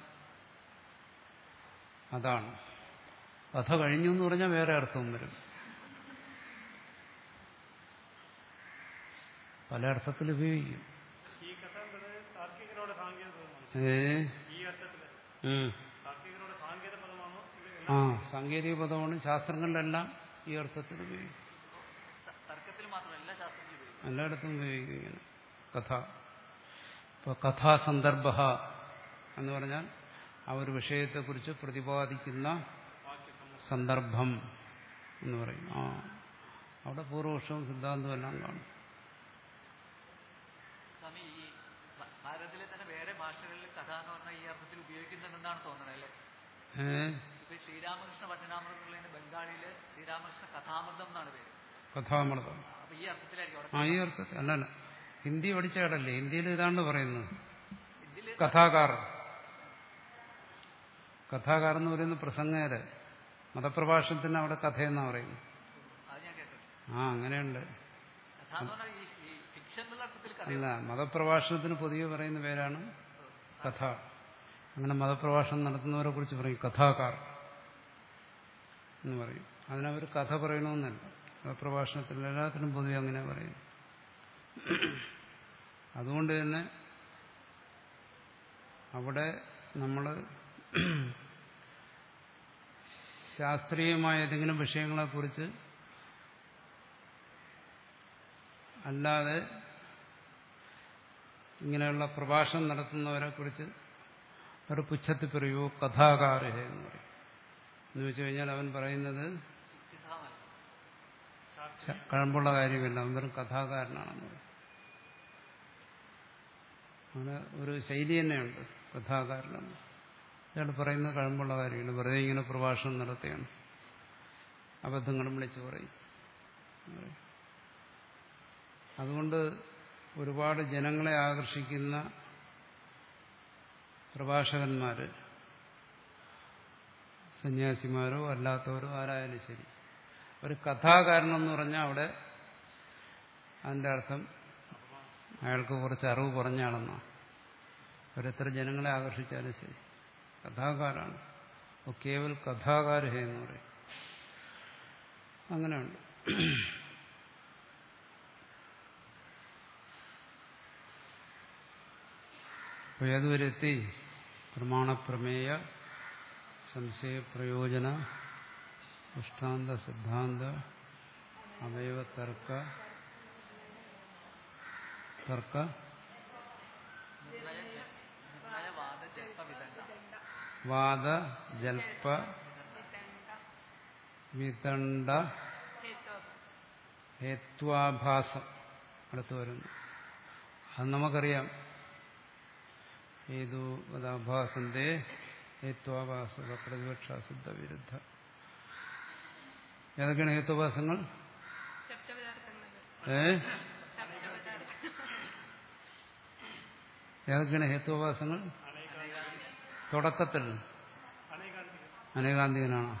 S1: അതാണ്. കഥ കഴിഞ്ഞു എന്ന് പറഞ്ഞാൽ വേറെ അർത്ഥവും വരും. പല അർത്ഥത്തിൽ ഉപയോഗിക്കും. ഏ ആ സാങ്കേതിക പദമാണ്. ശാസ്ത്രങ്ങളിലെല്ലാം ഈ അർത്ഥത്തിൽ ഉപയോഗിക്കും, എല്ലായിടത്തും ഉപയോഗിക്കും ഇങ്ങനെ കഥ. ഇപ്പൊ കഥാസന്ദർഭ എന്ന് പറഞ്ഞാൽ ആ ഒരു വിഷയത്തെക്കുറിച്ച് പ്രതിപാദിക്കുന്ന സന്ദർഭം എന്ന് പറയും. ആ അവിടെ പൂർവപക്ഷവും സിദ്ധാന്തവും എല്ലാം കാണും.
S2: ഭാരതത്തിലെ തന്നെ വേറെ ഭാഷകളിൽ കഥ എന്ന് പറഞ്ഞാൽ ഈ അർത്ഥത്തിൽ ഉപയോഗിക്കുന്നുണ്ടെന്നാണ് തോന്നുന്നത് അല്ലേ? ഇപ്പൊ ശ്രീരാമകൃഷ്ണ വചനാമൃതം ബംഗാളിയില് ശ്രീരാമകൃഷ്ണ കഥാമൃതം എന്നാണ് പേര്.
S1: കഥാമൃതം
S2: അപ്പൊ ഈ അർത്ഥത്തിലായിരിക്കും.
S1: ആ ഈ അർത്ഥത്തിൽ അല്ലല്ല, ഹിന്ദി പഠിച്ചാടല്ലേ? ഹിന്ദിയിൽ ഇതാണ് പറയുന്നത്. കഥാകാർ കഥാകാർ എന്ന് പറയുന്ന പ്രസംഗകര്. മതപ്രഭാഷണത്തിന് അവിടെ കഥയെന്നാ പറയുന്നത്. ആ അങ്ങനെയുണ്ട്. അല്ല, മതപ്രഭാഷണത്തിന് പൊതുവെ പറയുന്ന പേരാണ് കഥ. അങ്ങനെ മതപ്രഭാഷണം നടത്തുന്നവരെ കുറിച്ച് പറയും കഥാകാർ എന്ന് പറയും. അതിനവർ കഥ പറയണമെന്നല്ല, മതപ്രഭാഷണത്തിൽ എല്ലാത്തിനും പൊതുവെ അങ്ങനെ പറയും. അതുകൊണ്ട് തന്നെ അവിടെ നമ്മൾ ശാസ്ത്രീയമായ ഏതെങ്കിലും വിഷയങ്ങളെക്കുറിച്ച് അല്ലാതെ ഇങ്ങനെയുള്ള പ്രഭാഷണം നടത്തുന്നവരെ കുറിച്ച് ഒരു പുച്ഛത്തിൽ പറയുമോ കഥാകാര എന്ന് പറയും. എന്ന് വെച്ചു കഴിഞ്ഞാൽ അവൻ പറയുന്നത് കഴമ്പുള്ള കാര്യമില്ല, അവൻ വെറും കഥാകാരനാണെന്ന് പറയും. അങ്ങനെ ഒരു ശൈലി തന്നെയുണ്ട് കഥാകാരനെന്ന്. അയാൾ പറയുന്നത് കഴമ്പുള്ള കാര്യമില്ല, വെറുതെ ഇങ്ങനെ പ്രഭാഷണം നടത്തുകയാണ്, അബദ്ധങ്ങളും വിളിച്ചു പറയും. അതുകൊണ്ട് ഒരുപാട് ജനങ്ങളെ ആകർഷിക്കുന്ന പ്രഭാഷകന്മാര്, സന്യാസിമാരോ അല്ലാത്തവരോ ആരായാലും ശരി, ഒരു കഥാകാരനെന്ന് പറഞ്ഞാൽ അവിടെ അതിൻ്റെ അർത്ഥം അയാൾക്ക് കുറച്ച് അറിവ് കുറഞ്ഞാണെന്നാണ്. അവരെത്ര ജനങ്ങളെ ആകർഷിച്ചാലും ശരി കഥാകാരാണ്. അപ്പോൾ കേവൽ കഥാകാര എന്ന് പറയും. അങ്ങനെയുണ്ട്. അപ്പോൾ ഏതുവരെ എത്തി? പ്രമാണപ്രമേയ സംശയപ്രയോജന ദൃഷ്ടാന്ത സിദ്ധാന്ത അവയവ തർക്ക തർക്ക വാദ ജൽപ്പ വിതണ്ഡ ഹേത്വാഭാസം അടുത്ത് വരുന്നു. അത് നമുക്കറിയാം. ഏതു വദാഭാസന്റെ ഹേത്വാഭാസ പ്രതിപക്ഷ സിദ്ധ വിരുദ്ധ. ഏതൊക്കെയാണ് ഹേത്വാഭാസങ്ങൾ? ഏ ഏതൊക്കെയാണ് ഹേത്വാഭാസങ്ങൾ? തുടക്കത്തിൽ അനേകാന്തികനാണ്.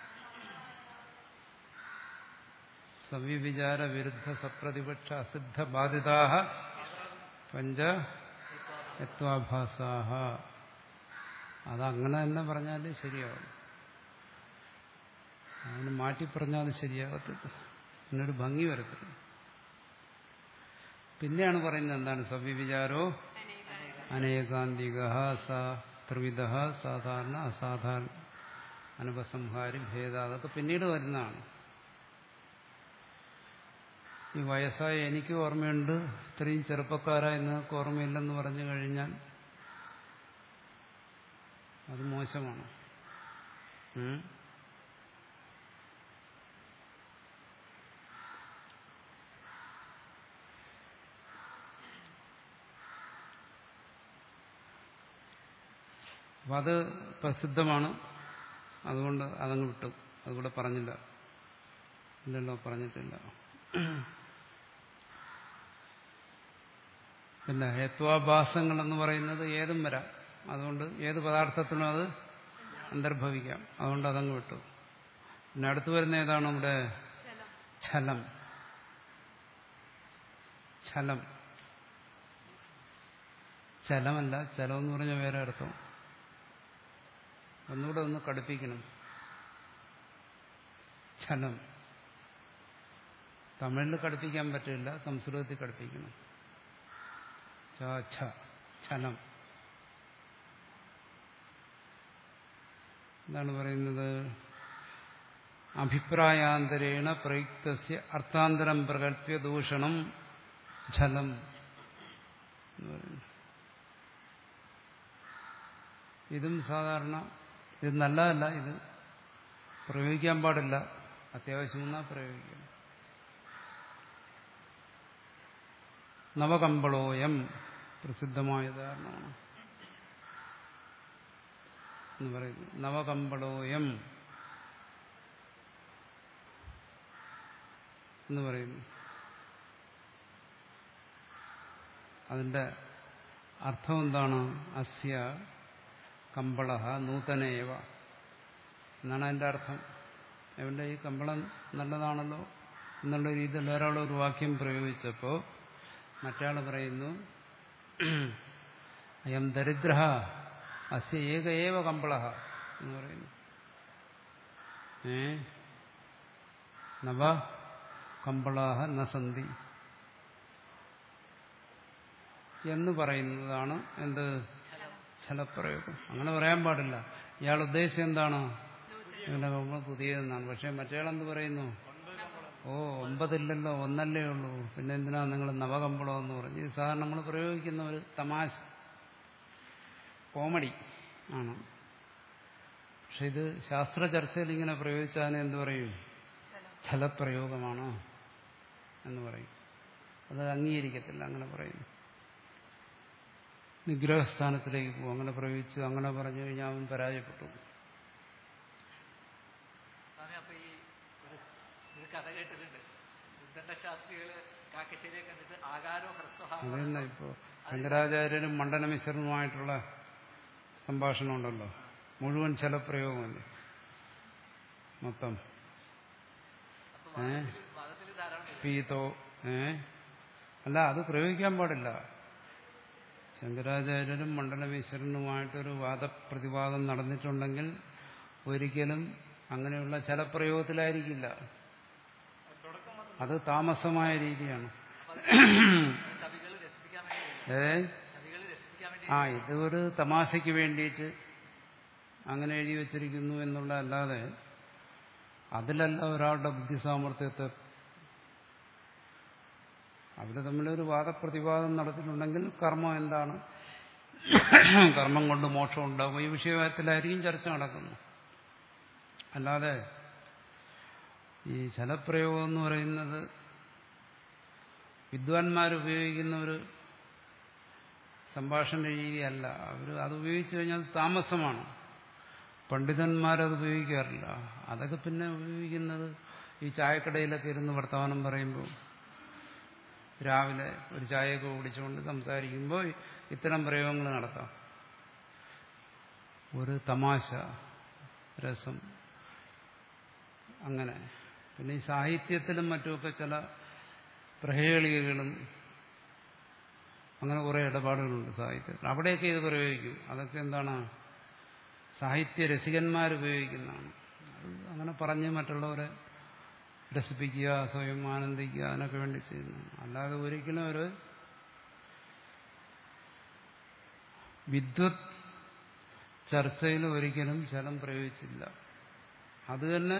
S1: സവിവിചാര വിരുദ്ധ സപ്രതിപക്ഷ അസിദ്ധ ബാധിതാഹ പഞ്ച ഹേത്വാഭാസാഹ. അതങ്ങനെ തന്നെ പറഞ്ഞാൽ ശരിയാവും. അതിന് മാറ്റി പറഞ്ഞാൽ അത് ശരിയാകത്തില്ല, അതിനൊരു ഭംഗി വരത്തില്ല. പിന്നെയാണ് പറയുന്നത് എന്താണ്? സവിവിചാരോ അനേകാന്തിക സ ത്രിവിധ സാധാരണ അസാധാരണ അനുപസംഹാരി ഭേദ. അതൊക്കെ പിന്നീട് വരുന്നതാണ്. ഈ വയസ്സായ എനിക്ക് ഓർമ്മയുണ്ട്, ഇത്രയും ചെറുപ്പക്കാരായി നിങ്ങൾക്ക് ഓർമ്മയില്ലെന്ന് പറഞ്ഞു കഴിഞ്ഞാൽ അത് മോശമാണ്. ഉം അപ്പം അത് പ്രസിദ്ധമാണ്. അതുകൊണ്ട് അതങ്ങ് വിട്ടു. അതുകൂടെ പറഞ്ഞില്ല. ഇല്ലല്ലോ, പറഞ്ഞിട്ടില്ല. പിന്നെ ഹേത്വാഭാസങ്ങൾ എന്ന് പറയുന്നത് ഏതും വരാം. അതുകൊണ്ട് ഏത് പദാർത്ഥത്തിനും അത് അന്തർഭവിക്കാം. അതുകൊണ്ട് അതങ്ങ് വിട്ടു. പിന്നെ അടുത്ത് വരുന്ന ഏതാണ്? നമ്മുടെ ഛലം. ഛലം ഛലമല്ല, ഛലം എന്ന് പറഞ്ഞാൽ വേറെ അർത്ഥം. ഒന്നുകൂടെ ഒന്ന് കടുപ്പിക്കണം. ഛലം തമിഴിൽ കടുപ്പിക്കാൻ പറ്റില്ല, സംസ്കൃതത്തിൽ കടുപ്പിക്കണം. ഛലം എന്താണ് പറയുന്നത്? അഭിപ്രായാന്തരേണ പ്രയുക്തസ്യ അർത്ഥാന്തരം പ്രകല്പ്യ ദൂഷണം ഛലം എന്ന് പറയുന്നു. ഇതും സാധാരണ ഇത് നല്ലതല്ല, ഇത് പ്രയോഗിക്കാൻ പാടില്ല. അത്യാവശ്യം വന്നാൽ പ്രയോഗിക്കണം. നവകമ്പളോയം പ്രസിദ്ധമായ ഉദാഹരണമാണ് എന്ന് പറയുന്നു. നവകമ്പളോയം എന്ന് പറയുന്നു. അതിന്റെ അർത്ഥം എന്താണ്? അസ്യ കമ്പള നൂതനേവ എന്നാണ് അതിന്റെ അർത്ഥം. എവിടെ ഈ കമ്പളം നല്ലതാണല്ലോ എന്നുള്ള രീതിയിൽ ഒരാളൊരു വാക്യം പ്രയോഗിച്ചപ്പോൾ മറ്റാൾ പറയുന്നു അയം ദരിദ്ര അസ്യ ഏക ഏവ കമ്പള എന്ന് പറയുന്നു. ഏ നവ കമ്പളാഹ ന സന്തി എന്ന് പറയുന്നതാണ് എന്ത്? ഛലപ്രയോഗം. അങ്ങനെ പറയാൻ പാടില്ല. ഇയാൾ ഉദ്ദേശിച്ചത് എന്താണ്? ഇവന്റെ കമ്പളം പുതിയതെന്നാണ്. പക്ഷെ മറ്റേയാളെന്ത് പറയുന്നു? ഓ ഒമ്പതില്ലല്ലോ, ഒന്നല്ലേ ഉള്ളൂ, പിന്നെ എന്തിനാ നിങ്ങൾ നവകമ്പളം എന്ന് പറഞ്ഞു? ഇത് സാധാരണ നമ്മൾ പ്രയോഗിക്കുന്ന ഒരു തമാശ, കോമഡി ആണ്. പക്ഷെ ഇത് ശാസ്ത്ര ചർച്ചയിൽ ഇങ്ങനെ പ്രയോഗിച്ചാൽ എന്ത് പറയും? ഛലപ്രയോഗമാണ് എന്ന് പറയും. അത് അംഗീകരിക്കത്തില്ല. അങ്ങനെ പറയുന്നു. നിഗ്രഹസ്ഥാനത്തിലേക്ക് പോകും. അങ്ങനെ പ്രയോഗിച്ചു, അങ്ങനെ പറഞ്ഞു കഴിഞ്ഞാൽ അവൻ പരാജയപ്പെട്ടു. അതന്നെ ഇപ്പോ ശങ്കരാചാര്യനും മണ്ഡനമിശ്രനുമായിട്ടുള്ള സംഭാഷണം ഉണ്ടല്ലോ, മുഴുവൻ ഛലപ്രയോഗമല്ലേ മൊത്തം. ഏ പീതോ ഏ അല്ല, അത് പ്രയോഗിക്കാൻ പാടില്ല. ശങ്കരാചാര്യരും മണ്ഡലമീശ്വരനുമായിട്ടൊരു വാദപ്രതിവാദം നടന്നിട്ടുണ്ടെങ്കിൽ ഒരിക്കലും അങ്ങനെയുള്ള ഛലപ്രയോഗത്തിലായിരിക്കില്ല. അത് താമസമായ രീതിയാണ്. ഏ ആ ഇത് ഒരു തമാശയ്ക്ക് വേണ്ടിയിട്ട് അങ്ങനെ എഴുതി വച്ചിരിക്കുന്നു എന്നുള്ളതല്ലാതെ അതിലല്ല ഒരാളുടെ ബുദ്ധിസാമർത്ഥ്യത്തെ. അവർ തമ്മിലൊരു വാദപ്രതിവാദം നടത്തിയിട്ടുണ്ടെങ്കിൽ കർമ്മം എന്താണ്, കർമ്മം കൊണ്ട് മോക്ഷം ഉണ്ടാകും, ഈ വിഷയത്തിലായിരിക്കും ചർച്ച നടക്കുന്നത്. അല്ലാതെ ഈ ഛലപ്രയോഗം എന്ന് പറയുന്നത് വിദ്വാൻമാരുപയോഗിക്കുന്ന ഒരു സംഭാഷണ രീതിയല്ല. അവർ അത് ഉപയോഗിച്ചു കഴിഞ്ഞാൽ താമസമാണ്. പണ്ഡിതന്മാരത് ഉപയോഗിക്കാറില്ല. അതൊക്കെ പിന്നെ ഉപയോഗിക്കുന്നത് ഈ ചായക്കടയിലൊക്കെ ഇരുന്ന് വർത്തമാനം പറയുമ്പോൾ, രാവിലെ ഒരു ചായയൊക്കെ കുടിച്ചുകൊണ്ട് സംസാരിക്കുമ്പോൾ ഇത്തരം പ്രയോഗങ്ങൾ നടത്താം. ഒരു തമാശ, രസം, അങ്ങനെ. പിന്നെ ഈ സാഹിത്യത്തിലും മറ്റുമൊക്കെ ചില പ്രഹേളികകളും അങ്ങനെ കുറേ ഇടപാടുകളുണ്ട് സാഹിത്യത്തിൽ. അവിടെയൊക്കെ ഇത് പ്രയോഗിക്കും. അതൊക്കെ എന്താണ്? സാഹിത്യ രസികന്മാരുപയോഗിക്കുന്നതാണ്. അങ്ങനെ പറഞ്ഞ് മറ്റുള്ളവരെ രസിപ്പിക്കുക, സ്വയം ആനന്ദിക്കുക, അതിനൊക്കെ വേണ്ടി ചെയ്യുന്നു. അല്ലാതെ ഒരിക്കലും ഒരു വിദ്വത് ചർച്ചയിൽ ഒരിക്കലും ഛലം പ്രയോഗിച്ചില്ല. അത് തന്നെ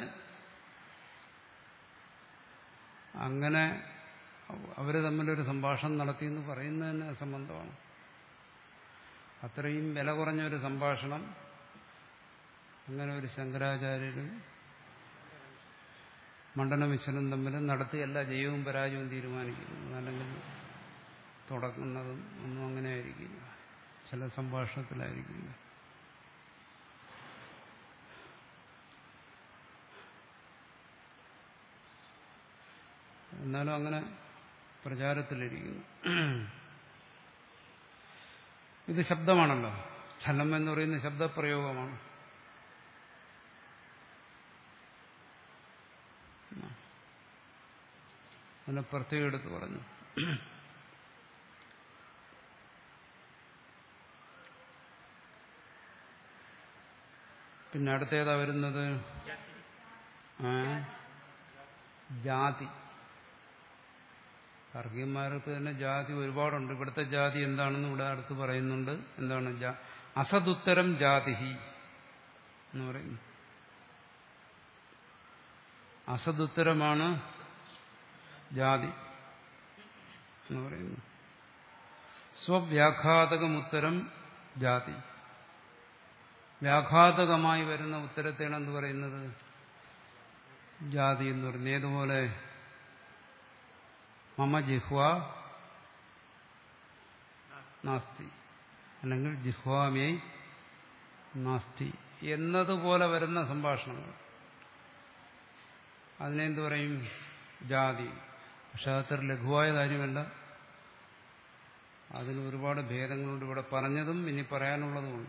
S1: അങ്ങനെ അവർ തമ്മിലൊരു സംഭാഷണം നടത്തിയെന്ന് പറയുന്നത് തന്നെ അസംബന്ധമാണ്. അത്രയും വില കുറഞ്ഞൊരു സംഭാഷണം അങ്ങനെ ഒരു ശങ്കരാചാര്യരും മണ്ഡനമിശ്വരനും തമ്മിൽ നടത്തി എല്ലാ ജയവും പരാജയവും തീരുമാനിക്കുന്നു. അല്ലെങ്കിൽ തുടങ്ങുന്നതും ഒന്നും അങ്ങനെ ആയിരിക്കില്ല, ചില സംഭാഷണത്തിലായിരിക്കില്ല. എന്നാലും അങ്ങനെ പ്രചാരത്തിലിരിക്കുന്നു. ഇത് ശബ്ദമാണല്ലോ. ഛലം എന്ന് പറയുന്ന ശബ്ദപ്രയോഗമാണ്. അതിനെ പ്രത്യേകം എടുത്ത് പറഞ്ഞു. പിന്നെ അടുത്തേതാ വരുന്നത്? ജാതി. താർക്കികന്മാർക്ക് തന്നെ ജാതി ഒരുപാടുണ്ട്. ഇവിടുത്തെ ജാതി എന്താണെന്ന് ഇവിടെ അടുത്ത് പറയുന്നുണ്ട്. എന്താണ്? അസദുത്തരം ജാതിഹി എന്ന് പറയുന്നു. അസദുത്തരമാണ് ജാതി എന്ന് പറയുന്നു. സ്വവ്യാഘാതകമുത്തരം ജാതി. വ്യാഘാതകമായി വരുന്ന ഉത്തരത്തെയാണ് എന്ത് പറയുന്നത്? ജാതി എന്ന് പറയുന്നത്. ഏതുപോലെ? മമ ജിഹ്വ നാസ്തി, അല്ലെങ്കിൽ ജിഹ്വാമേ നാസ്തി എന്നതുപോലെ വരുന്ന സംഭാഷണങ്ങൾ, അതിനെന്ത് പറയും? ജാതി. പക്ഷെ അത്ര ലഘുവായ കാര്യമല്ല. അതിന് ഒരുപാട് ഭേദങ്ങളുണ്ട്. ഇവിടെ പറഞ്ഞതും ഇനി പറയാനുള്ളതുമുണ്ട്.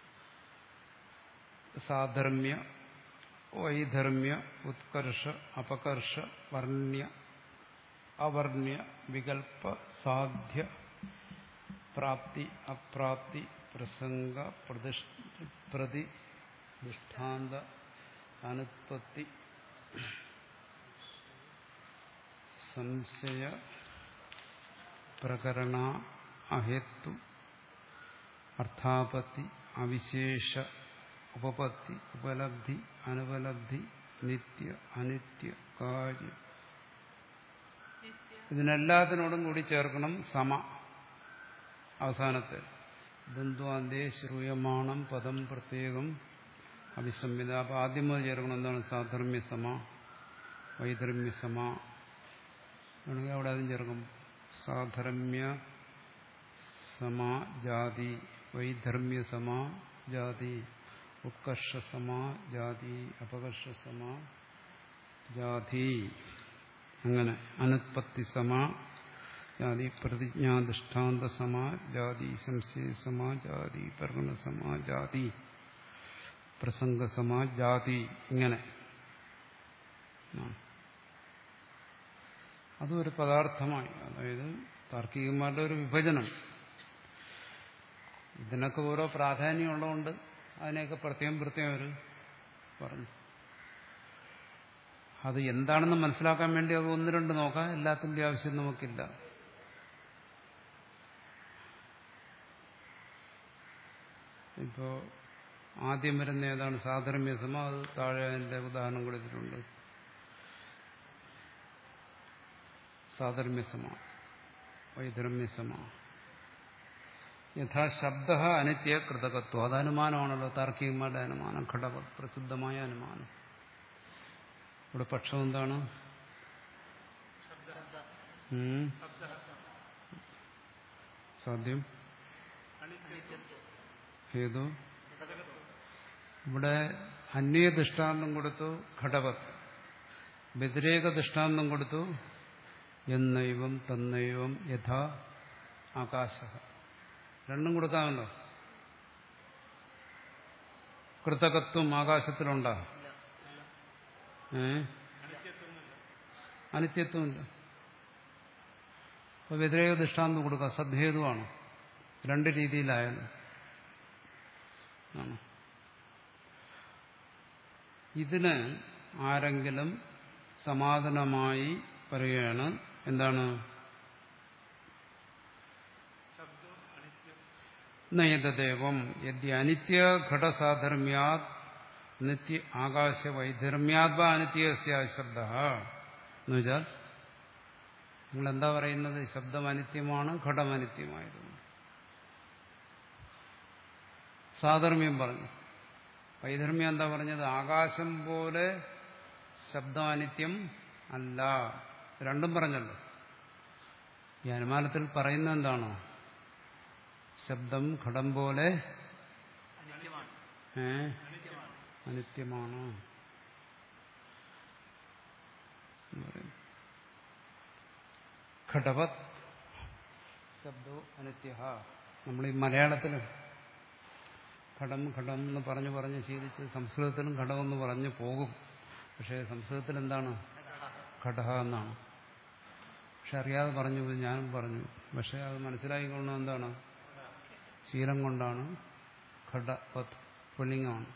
S1: സാധർമ്മ്യ, വൈധർമ്മ്യ, ഉത്കർഷ, അപകർഷ, വർണ്ണ്യ, അവർണ്യ, വികൽപ്പ, സാധ്യ, പ്രാപ്തി, അപ്രാപ്തി, പ്രസംഗ, പ്രതി, ദൃഷ്ടാന്ത, അനുത്പത്തി, സംശയ, പ്രകരണ, അഹേതു, അർത്ഥാപത്തി, അവിശേഷ, ഉപപത്തി, ഉപലബ്ധി, അനുപലബ്ധി, നിത്യ, അനിത്യ, കാര്യ, ഇതിനെല്ലാത്തിനോടും കൂടി ചേർക്കണം സമ. അവസാനത്തെ ദ്വന്ദ്വാന്തേ ശ്രൂയമാണം പദം പ്രത്യേകം അഭിസംവിത. അപ്പൊ ആദ്യം മുതൽ ചേർക്കണം. എന്താണ്? സാധർമ്മ്യ സമ, വൈധർമ്മ്യ സമ ആണെങ്കിൽ അവിടെ അതും ചേർക്കും. സാധർമ്മ്യ സമ ജാതി, വൈധർമ്മ്യ സമ ജാതി, ഉത്കർഷ സമ ജാതി, അപകർഷ സമ ജാതി. അങ്ങനെ അനുത്പത്തി സമ ജാതി, പ്രതിജ്ഞാദൃഷ്ടാന്ത സമ ജാതി, സംശയ സമ ജാതി, പ്രകടന സമ ജാതി, പ്രസംഗ സമ ജാതി. ഇങ്ങനെ അതും ഒരു പദാർത്ഥമായി. അതായത് താർക്കികന്മാരുടെ ഒരു വിഭജനം. ഇതിനൊക്കെ ഓരോ പ്രാധാന്യമുള്ളതുകൊണ്ട് അതിനെയൊക്കെ പ്രത്യേകം പ്രത്യേകം അവർ പറഞ്ഞു. അത് എന്താണെന്ന് മനസ്സിലാക്കാൻ വേണ്ടി അത് ഒന്ന് രണ്ട് നോക്കാം. എല്ലാത്തിൻ്റെ ആവശ്യം നമുക്കില്ല. ഇപ്പോൾ ആദ്യം വരുന്ന ഏതാണ്? സാധർമ്മ്യസമ. അത് താഴെ അതിൻ്റെ ഉദാഹരണം കൊടുത്തിട്ടുണ്ട്. സാധർമ്മ്യസമ, വൈധർമ്മ്യസമ. യഥാ ശബ്ദ അനിത്യ കൃതകത്വം. അത് അനുമാനമാണല്ലോ, താർക്കികന്മാരുടെ അനുമാനം, ഘടക പ്രസിദ്ധമായ അനുമാനം. ഇവിടെ പക്ഷം എന്താണ്? സാധ്യം ഹേതു. ഇവിടെ അന്വയ ദൃഷ്ടാന്തം കൊടുത്തു ഘടവത്, വ്യതിരേക ദൃഷ്ടാന്തം കൊടുത്തു എന്നൈവം തന്നൈവം യഥാ ആകാശ. രണ്ടും കൊടുക്കാമല്ലോ. കൃതകത്വം ആകാശത്തിലുണ്ടോ? ഏ അനിത്യത്വമില്ല. അപ്പൊ വ്യതിരേക ദൃഷ്ടാന്തം കൊടുക്കാം. സദ്ഹേതുവാണ്. രണ്ട് രീതിയിലായാലും ആണ്. ഇതിന് ആരെങ്കിലും സമാധാനമായി പറയുകയാണ്. എന്താണ്? നയതദേവം യദ്യ അനിത്യ ഘടസാധർമ്യാത് നിത്യ ആകാശ വൈധർമ്യാത് അനിത്യ ശബ്ദ എന്ന് വെച്ചാൽ നിങ്ങളെന്താ പറയുന്നത്? ശബ്ദം അനിത്യമാണ്, ഘടം അനിത്യമായിരുന്നു. സാധർമ്മ്യം പറഞ്ഞു, വൈധർമ്മ്യം എന്താ പറഞ്ഞത്? ആകാശം പോലെ ശബ്ദം അനിത്യം അല്ല. രണ്ടും പറഞ്ഞല്ലോ. ഈ അനുമാനത്തിൽ പറയുന്നത് എന്താണോ? ശബ്ദം ഘടം പോലെ ഏ അനിത്യമാണ്. ഘടവത് ശബ്ദോ അനിത്യ. നമ്മൾ ഈ മലയാളത്തിൽ ഘടം ഘടം എന്ന് പറഞ്ഞു പറഞ്ഞ് ശീലിച്ച് സംസ്കൃതത്തിലും ഘടമെന്ന് പറഞ്ഞു പോകും. പക്ഷേ സംസ്കൃതത്തിൽ എന്താണ്? ഘടക എന്നാണ്. പക്ഷെ അറിയാതെ പറഞ്ഞു പോയി, ഞാനും പറഞ്ഞു. പക്ഷെ അത് മനസ്സിലാക്കിക്കൊള്ളുന്നത് എന്താണ്? ശീലം കൊണ്ടാണ്. ഘടവത് പുല്ലിംഗമാണ്.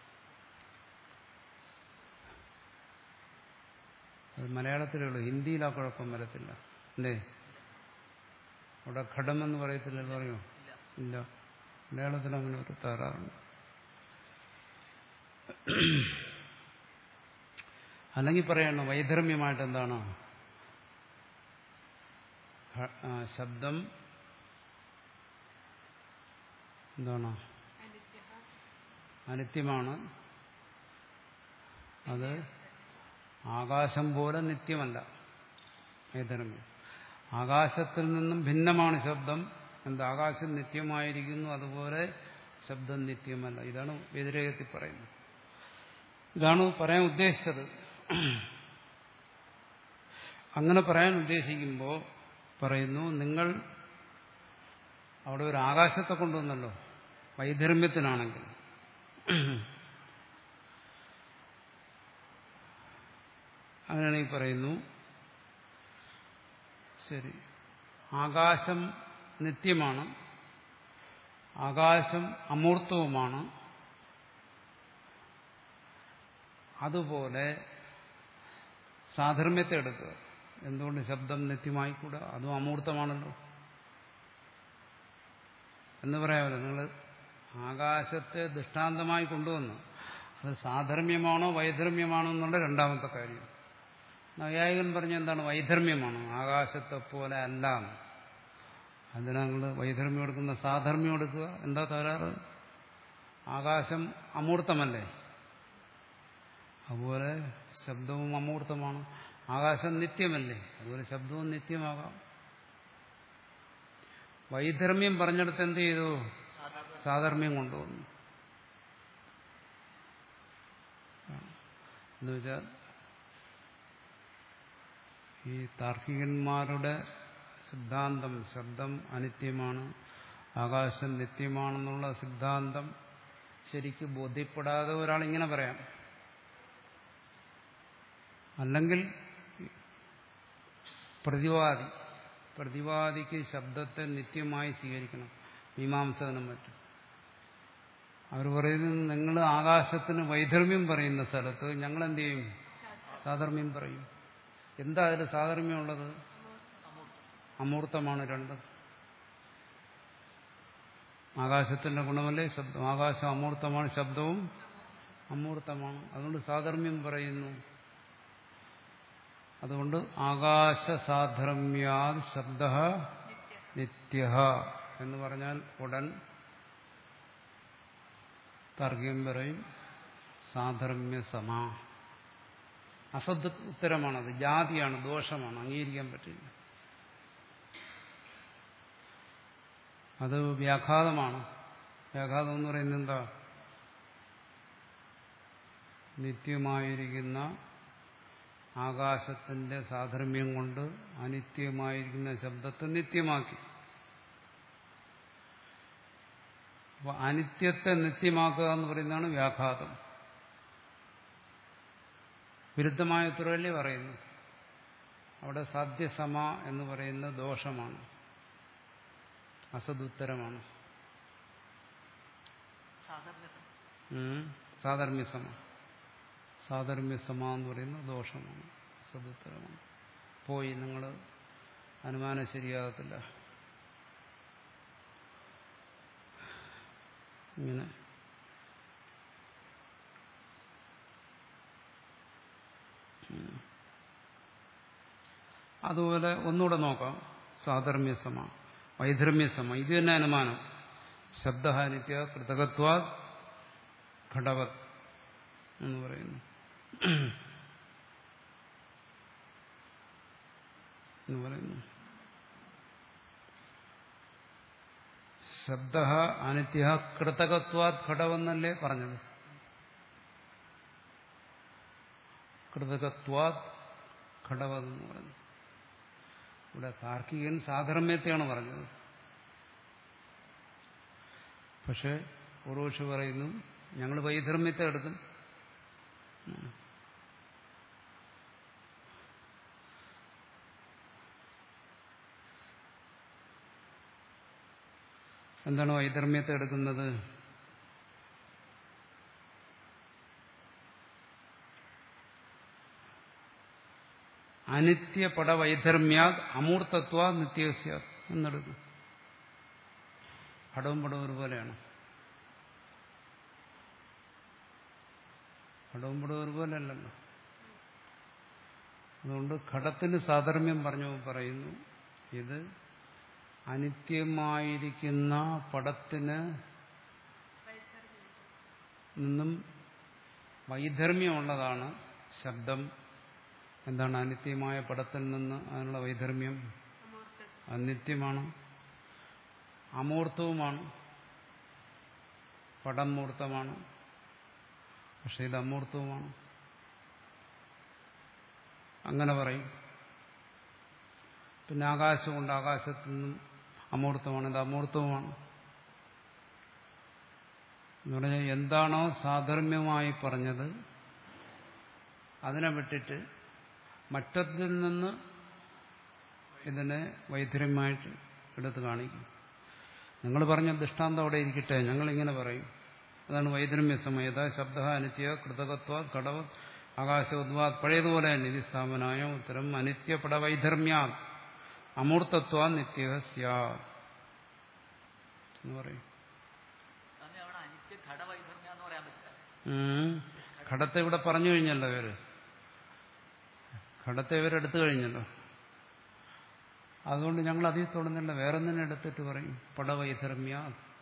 S1: അത് മലയാളത്തിലുള്ളൂ. ഹിന്ദിയിൽ ആ കുഴപ്പം വരത്തില്ല. അല്ലേ? അവിടെ ഘടം എന്ന് പറയത്തില്ലെന്ന് പറയോ? ഇല്ല. മലയാളത്തിൽ അങ്ങനെ ഒരു തകരാറുണ്ട്. അല്ലെങ്കിൽ പറയണം വൈധർമ്മ്യമായിട്ട് എന്താണ്? ശബ്ദം എന്താണ്? അനിത്യമാണ്. അത് ആകാശം പോലെ നിത്യമല്ല. വൈധർമ്മ്യം ആകാശത്തിൽ നിന്നും ഭിന്നമാണ് ശബ്ദം. എന്താ? ആകാശം നിത്യമായിരിക്കുന്നു, അതുപോലെ ശബ്ദം നിത്യമല്ല. ഇതാണ് വ്യതിരേകത്തിൽ പറയുന്നത്. ഇതാണ് പറയാൻ ഉദ്ദേശിച്ചത്. അങ്ങനെ പറയാൻ ഉദ്ദേശിക്കുമ്പോൾ പറയുന്നു, നിങ്ങൾ അവിടെ ഒരു ആകാശത്തെ കൊണ്ടുവന്നല്ലോ വൈധർമ്മ്യത്തിനാണെങ്കിൽ. അങ്ങനെയാണെങ്കിൽ പറയുന്നു, ശരി, ആകാശം നിത്യമാണ്, ആകാശം അമൂർത്തവുമാണ്, അതുപോലെ സാധർമ്മ്യത്തെ എടുക്കുക. എന്തുകൊണ്ട് ശബ്ദം നിത്യമായിക്കൂടാ? അതും അമൂർത്തമാണല്ലോ എന്ന് പറയാമല്ലോ. നിങ്ങൾ ആകാശത്തെ ദൃഷ്ടാന്തമായി കൊണ്ടുവന്നു. അത് സാധർമ്മ്യമാണോ വൈധർമ്മ്യമാണോ എന്നുള്ള രണ്ടാമത്തെ കാര്യം. നൈയായികൻ പറഞ്ഞ എന്താണ്? വൈധർമ്മ്യമാണ്, ആകാശത്തെ പോലെ അല്ല. അതിനാ നിങ്ങൾ വൈധർമ്മ്യം എടുക്കുന്ന സാധർമ്മ്യം എടുക്കുക. എന്താ തകരാറ്? ആകാശം അമൂർത്തമല്ലേ? അതുപോലെ ശബ്ദവും അമൂർത്തമാണ്. ആകാശം നിത്യമല്ലേ? അതുപോലെ ശബ്ദവും നിത്യമാകാം. വൈധർമ്മ്യം പറഞ്ഞിടത്ത് എന്ത് ചെയ്തു? സാധർമ്മ്യം കൊണ്ടുവന്നു. എന്നുവെച്ചാൽ ഈ താർക്കികന്മാരുടെ സിദ്ധാന്തം ശബ്ദം അനിത്യമാണ്, ആകാശം നിത്യമാണെന്നുള്ള സിദ്ധാന്തം ശരിക്ക് ബോധ്യപ്പെടാതെ ഒരാളിങ്ങനെ പറയാം. അല്ലെങ്കിൽ പ്രതിവാദി പ്രതിവാദിക്ക് ശബ്ദത്തെ നിത്യമായി സ്വീകരിക്കണം. മീമാംസകനും മറ്റും അവർ പറയുന്നത്, നിങ്ങൾ ആകാശത്തിന് വൈധർമ്മ്യം പറയുന്ന സ്ഥലത്ത് ഞങ്ങൾ എന്ത് ചെയ്യും? സാധർമ്മ്യം പറയും. എന്താ അതിൽ സാധർമ്മ്യമുള്ളത്? അമൂർത്തമാണ് രണ്ടും. ആകാശത്തിന്റെ ഗുണമല്ലേ ശബ്ദം? ആകാശം അമൂർത്തമാണ്, ശബ്ദവും അമൂർത്തമാണ്. അതുകൊണ്ട് സാധർമ്മ്യം പറയുന്നു. അതുകൊണ്ട് ആകാശ സാധർമ്യാത് ശബ്ദ നിത്യ എന്ന് പറഞ്ഞാൽ ഉടൻ താർക്കികം പറയും സാധർമ്മ്യ സമ. അസദ് ഉത്തരമാണത്, ജാതിയാണ്, ദോഷമാണ്, അംഗീകരിക്കാൻ പറ്റില്ല. അത് വ്യാഘാതമാണ്. വ്യാഘാതം എന്ന് പറയുന്നത് എന്താ? നിത്യമായിരിക്കുന്ന ആകാശത്തിന്റെ സാധർമ്മ്യം കൊണ്ട് അനിത്യമായിരിക്കുന്ന ശബ്ദത്തെ നിത്യമാക്കി. അപ്പൊ അനിത്യത്തെ നിത്യമാക്കുക എന്ന് പറയുന്നതാണ് വ്യാഘാതം. വിരുദ്ധമായ ഉത്തരവല്ലേ പറയുന്നു. അവിടെ സാധ്യസമ എന്ന് പറയുന്ന ദോഷമാണ്, അസദുത്തരമാണ്. സാധർമ്മ്യസമ സാധർമ്മ്യസമ എന്ന് പറയുന്ന ദോഷമാണ്, അസദുത്തരമാണ്. പോയി നിങ്ങൾ അനുമാനം ശരിയാകത്തില്ല. ഇങ്ങനെ അതുപോലെ ഒന്നുകൂടെ നോക്കാം. സാധർമ്മ്യസമ വൈധർമ്മ്യസമ ഇത് തന്നെ അനുമാനം. ശബ്ദ നിത്യ കൃതകത്വാ ഘടവത് എന്ന് പറയുന്നു. എന്ന് പറയുന്നു ശബ്ദ അനിത്യ കൃതകത്വാത് ഘടമെന്നല്ലേ പറഞ്ഞത്. കൃതകത്വാത് ഘടവെന്ന് പറഞ്ഞു. ഇവിടെ താർക്കികൻ സാധർമ്മ്യത്തെയാണ് പറഞ്ഞത്. പക്ഷെ പൂർവക്ഷി പറയുന്നു ഞങ്ങൾ വൈധർമ്മ്യത്തെ എടുക്കും. എന്താണ് വൈധർമ്മ്യത്തെ എടുക്കുന്നത്? അനിത്യപട വൈധർമ്യാത് അമൂർത്തത്വ നിത്യസ്യാത് എന്നെടുക്കും. പടവും പടവും ഒരുപോലെയാണ്. പടവും പടവും ഒരുപോലെ അല്ലല്ലോ. അതുകൊണ്ട് ഘടത്തിന് സാധർമ്മ്യം പറഞ്ഞു പറയുന്നു. ഇത് അനിത്യമായിരിക്കുന്ന പടത്തിന് നിന്നും വൈധർമ്യമുള്ളതാണ് ശബ്ദം. എന്താണ് അനിത്യമായ പടത്തിൽ നിന്ന് അതിനുള്ള വൈധർമ്യം? അനിത്യമാണ്, അമൂർത്തവുമാണ്. പടം മൂർത്തമാണ്, പക്ഷെ ഇത് അമൂർത്തവുമാണ്. അങ്ങനെ പറയും. പിന്നെ ആകാശമുണ്ട്, ആകാശത്തു നിന്നും അമൂർത്തമാണ്, ഇത് അമൂർത്തവുമാണ് എന്ന് പറഞ്ഞാൽ എന്താണോ സാധർമ്യമായി പറഞ്ഞത് അതിനെ വിട്ടിട്ട് മറ്റതിൽ നിന്ന് ഇതിനെ വൈധര്യമായിട്ട് എടുത്ത് കാണിക്കും. നിങ്ങൾ പറഞ്ഞ ദൃഷ്ടാന്തം അവിടെ ഇരിക്കട്ടെ, ഞങ്ങളിങ്ങനെ പറയും. അതാണ് വൈധര്മ്യ സമയത ശബ്ദ അനിത്യ കൃതകത്വ ഘടവ ആകാശോദ്വാ. പഴയതുപോലെ തന്നെ ഇത് സ്ഥാപനായ ഉത്തരം അനിത്യപട വൈധർമ്യാ അമൂർത്തത്വ നിത്യ സ്യാത് എന്ന് പറയും. ഘടത്തെ ഇവിടെ പറഞ്ഞു കഴിഞ്ഞല്ലോ ഇവര്. ഘടത്തെ ഇവരെടുത്തു കഴിഞ്ഞല്ലോ. അതുകൊണ്ട് ഞങ്ങൾ അതിൽ തൊടുന്നില്ല, വേറെ തന്നെ എടുത്തിട്ട് പറയും പടവൈധർമ്യ.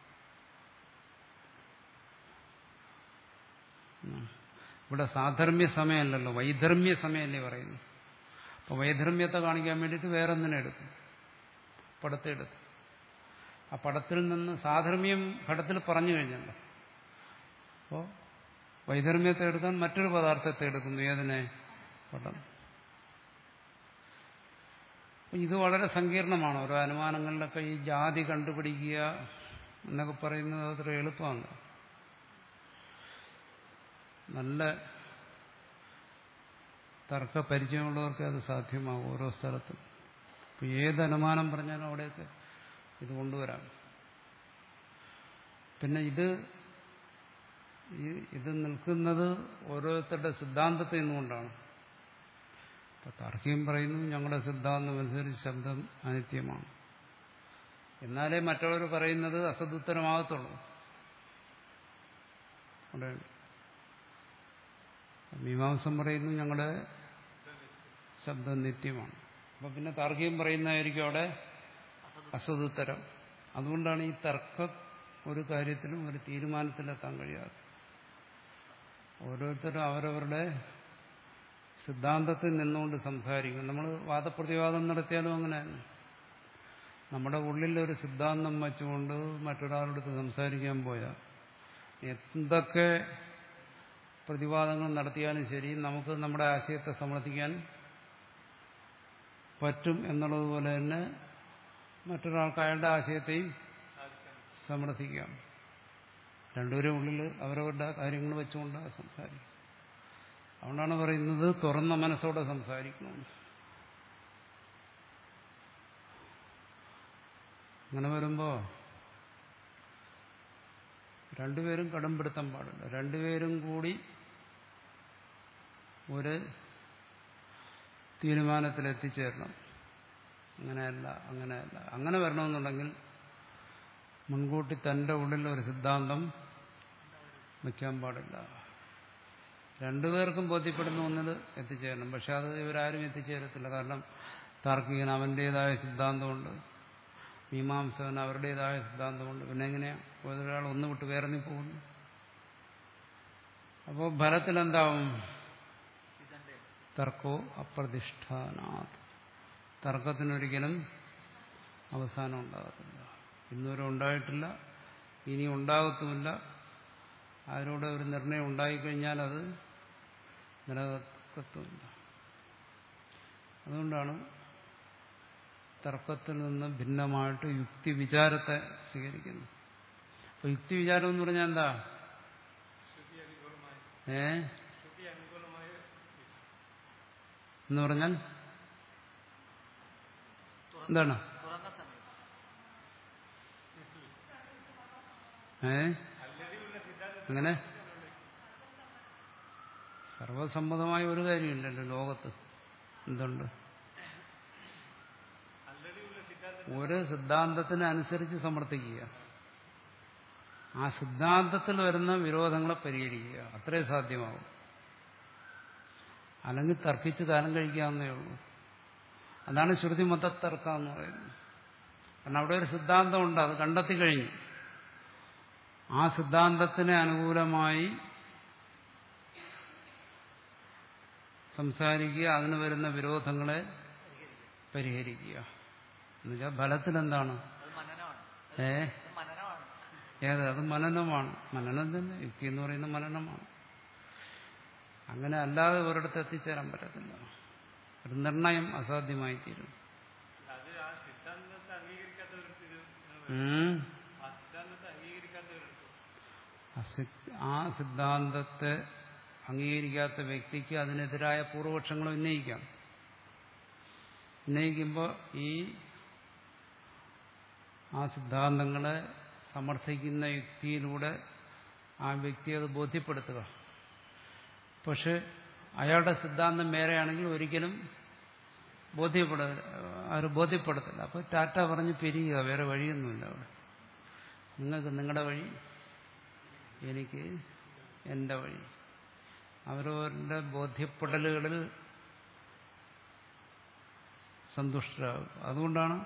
S1: ഇവിടെ സാധർമ്മ്യ സമയമല്ലല്ലോ, വൈധർമ്മ്യ സമയമല്ലേ പറയുന്നു. അപ്പൊ വൈധർമ്മ്യത്തെ കാണിക്കാൻ വേണ്ടിയിട്ട് വേറെ തന്നെ എടുക്കും, പടത്തെ എടുക്കും. ആ പടത്തിൽ നിന്ന് സാധർമ്മ്യം ഘടത്തിൽ പറഞ്ഞു കഴിഞ്ഞല്ലോ. അപ്പോൾ വൈധർമ്മ്യത്തെ എടുക്കാൻ മറ്റൊരു പദാർത്ഥത്തെ എടുക്കുന്നു. ഏതിനെ? പടം. ഇത് വളരെ സങ്കീർണമാണ്. ഓരോ അനുമാനങ്ങളിലൊക്കെ ഈ ജാതി കണ്ടുപിടിക്കുക എന്നൊക്കെ പറയുന്നത് അത്ര എളുപ്പമാണ്. നല്ല തർക്ക പരിചയമുള്ളവർക്ക് അത് സാധ്യമാകും ഓരോ സ്ഥലത്തും. ഇപ്പം ഏത് അനുമാനം പറഞ്ഞാലും അവിടെയൊക്കെ ഇത് കൊണ്ടുവരാം. പിന്നെ ഇത് ഇത് നിൽക്കുന്നത് ഓരോരുത്തരുടെ സിദ്ധാന്തത്തിൽ നിന്നുകൊണ്ടാണ്. ഇപ്പൊ താർക്കികം പറയുന്നു ഞങ്ങളുടെ സിദ്ധാന്തം അനുസരിച്ച് ശബ്ദം അനിത്യമാണ്, എന്നാലേ മറ്റുള്ളവർ പറയുന്നത് അസദുത്തരമാകത്തുള്ളൂ. അവിടെ മീമാംസം പറയുന്നു ഞങ്ങളുടെ ശബ്ദം നിത്യമാണ്. അപ്പൊ പിന്നെ താർക്കികം പറയുന്നതായിരിക്കും അവിടെ അസദുത്തരം. അതുകൊണ്ടാണ് ഈ തർക്കം ഒരു കാര്യത്തിലും ഒരു തീരുമാനത്തിലെത്താൻ കഴിയാതെ. ഓരോരുത്തരും അവരവരുടെ സിദ്ധാന്തത്തിൽ നിന്നുകൊണ്ട് സംസാരിക്കും. നമ്മൾ വാദപ്രതിവാദം നടത്തിയാലും അങ്ങനെ നമ്മുടെ ഉള്ളിൽ ഒരു സിദ്ധാന്തം വെച്ചുകൊണ്ട് മറ്റൊരാളടുത്ത് സംസാരിക്കാൻ പോയാൽ എന്തൊക്കെ പ്രതിവാദങ്ങൾ നടത്തിയാലും ശരി നമുക്ക് നമ്മുടെ ആശയത്തെ സമർത്ഥിക്കാൻ പറ്റും എന്നുള്ളതുപോലെ തന്നെ മറ്റൊരാൾക്ക് അയാളുടെ ആശയത്തെയും സമർത്ഥിക്കാം. രണ്ടുപേരും ഉള്ളിൽ അവരവരുടെ കാര്യങ്ങൾ വെച്ചുകൊണ്ട് സംസാരിക്കും. അതുകൊണ്ടാണ് പറയുന്നത് തുറന്ന മനസ്സോടെ സംസാരിക്കണം. അങ്ങനെ വരുമ്പോ രണ്ടുപേരും കടംപിടുത്താൻ പാടില്ല. രണ്ടുപേരും കൂടി ഒരു തീരുമാനത്തിലെത്തിച്ചേരണം. അങ്ങനെയല്ല അങ്ങനെയല്ല അങ്ങനെ വരണമെന്നുണ്ടെങ്കിൽ മുൻകൂട്ടി തൻ്റെ ഉള്ളിൽ ഒരു സിദ്ധാന്തം വയ്ക്കാൻ പാടില്ല. രണ്ടുപേർക്കും ബോധ്യപ്പെടുന്ന ഒന്നിൽ എത്തിച്ചേരണം. പക്ഷെ അത് ഇവരാരും എത്തിച്ചേരത്തില്ല. കാരണം താർക്കികൻ അവൻ്റേതായ സിദ്ധാന്തമുണ്ട്, മീമാംസകൻ അവരുടേതായ സിദ്ധാന്തമുണ്ട്. പിന്നെ എങ്ങനെയാ ഒരാൾ ഒന്ന് വിട്ട് വേറെ നീ പോകുന്നു? അപ്പോൾ ഫലത്തിൽ എന്താവും? തർക്കോ അപ്രതിഷ്ഠാനാത്. തർക്കത്തിനൊരിക്കലും അവസാനം ഉണ്ടാകത്തില്ല. ഇന്നുവരെ ഉണ്ടായിട്ടില്ല, ഇനി ഉണ്ടാകത്തുമില്ല. അതിലൂടെ ഒരു നിർണയം ഉണ്ടായിക്കഴിഞ്ഞാൽ അത് നിലനിൽക്കത്തുമില്ല. അതുകൊണ്ടാണ് തർക്കത്തിൽ നിന്ന് ഭിന്നമായിട്ട് യുക്തി വിചാരത്തെ സ്വീകരിക്കുന്നത്. അപ്പൊ യുക്തി വിചാരം എന്ന് പറഞ്ഞാൽ എന്താ? ഏ എന്ന് പറഞ്ഞാൽ എന്താണ്? ഏ അങ്ങനെ സർവസമ്മതമായ ഒരു കാര്യമില്ലല്ലോ ലോകത്ത്. എന്തുണ്ട്? ഒരു സിദ്ധാന്തത്തിന് അനുസരിച്ച് സമർത്ഥിക്കുക, ആ സിദ്ധാന്തത്തിൽ വരുന്ന വിരോധങ്ങളെ പരിഹരിക്കുക, അത്രേ സാധ്യമാവും. അല്ലെങ്കിൽ തർക്കിച്ച് കാലം കഴിക്കാവുന്നേ ഉള്ളൂ. അതാണ് ശ്രുതി മതത്തർക്കം എന്ന് പറയുന്നത്. കാരണം അവിടെ ഒരു സിദ്ധാന്തമുണ്ട്, അത് കണ്ടെത്തി കഴിഞ്ഞു. ആ സിദ്ധാന്തത്തിന് അനുകൂലമായി സംസാരിക്കുക, അതിന് വരുന്ന വിരോധങ്ങളെ പരിഹരിക്കുക. എന്നുവെച്ചാൽ ഫലത്തിൽ എന്താണ്? ഏ ഏത്? അത് മനനമാണ്. മനനം തന്നെ. യുക്തി എന്ന് പറയുന്ന മനനമാണ്. അങ്ങനെ അല്ലാതെ ഒരിടത്ത് എത്തിച്ചേരാൻ പറ്റത്തില്ല. ഒരു നിർണയം അസാധ്യമായി തീരും. ആ സിദ്ധാന്തത്തെ അംഗീകരിക്കാത്ത വ്യക്തിക്ക് അതിനെതിരായ പൂർവപക്ഷങ്ങൾ ഉന്നയിക്കാം. ഉന്നയിക്കുമ്പോൾ ഈ ആ സിദ്ധാന്തങ്ങളെ സമർത്ഥിക്കുന്ന യുക്തിയിലൂടെ ആ വ്യക്തിയെ അത് ബോധ്യപ്പെടുത്തുക. പക്ഷെ അയാളുടെ സിദ്ധാന്തം വേറെയാണെങ്കിൽ ഒരിക്കലും ബോധ്യപ്പെട അവർ ബോധ്യപ്പെടത്തില്ല. അപ്പോൾ ടാറ്റ പറഞ്ഞ് പിരിയുക, വേറെ വഴിയൊന്നുമില്ല. അവിടെ നിങ്ങൾക്ക് നിങ്ങളുടെ വഴി, എനിക്ക് എൻ്റെ വഴി. അവരവരുടെ ബോധ്യപ്പെടലുകളിൽ സന്തുഷ്ടരാകും. അതുകൊണ്ടാണ്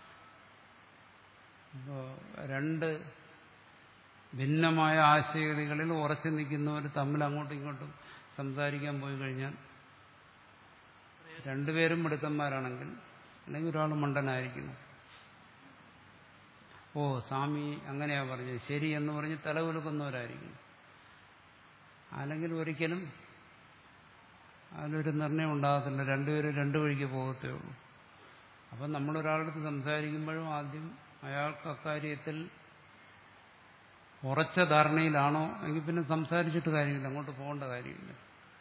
S1: രണ്ട് ഭിന്നമായ ആശയഗതികളിൽ ഉറച്ചു നിൽക്കുന്നവർ തമ്മിൽ അങ്ങോട്ടും ഇങ്ങോട്ടും സംസാരിക്കാൻ പോയി കഴിഞ്ഞാൽ രണ്ടുപേരും മിടുക്കന്മാരാണെങ്കിൽ, അല്ലെങ്കിൽ ഒരാൾ മണ്ടനായിരിക്കണം. ഓ സ്വാമി അങ്ങനെയാ പറഞ്ഞത്, ശരി എന്ന് പറഞ്ഞ് തലകുലുക്കുന്നവരായിരിക്കും. അല്ലെങ്കിൽ ഒരിക്കലും അതിലൊരു നിർണയം ഉണ്ടാകത്തില്ല, രണ്ടുപേരും രണ്ടു വഴിക്ക് പോകത്തേ ഉള്ളൂ. അപ്പം നമ്മളൊരാളടുത്ത് സംസാരിക്കുമ്പോഴും ആദ്യം അയാൾക്ക് അക്കാര്യത്തിൽ ഉറച്ച ധാരണയിലാണോ എങ്കിൽ പിന്നെ സംസാരിച്ചിട്ട് കാര്യമില്ല, അങ്ങോട്ട് പോകേണ്ട കാര്യമില്ല.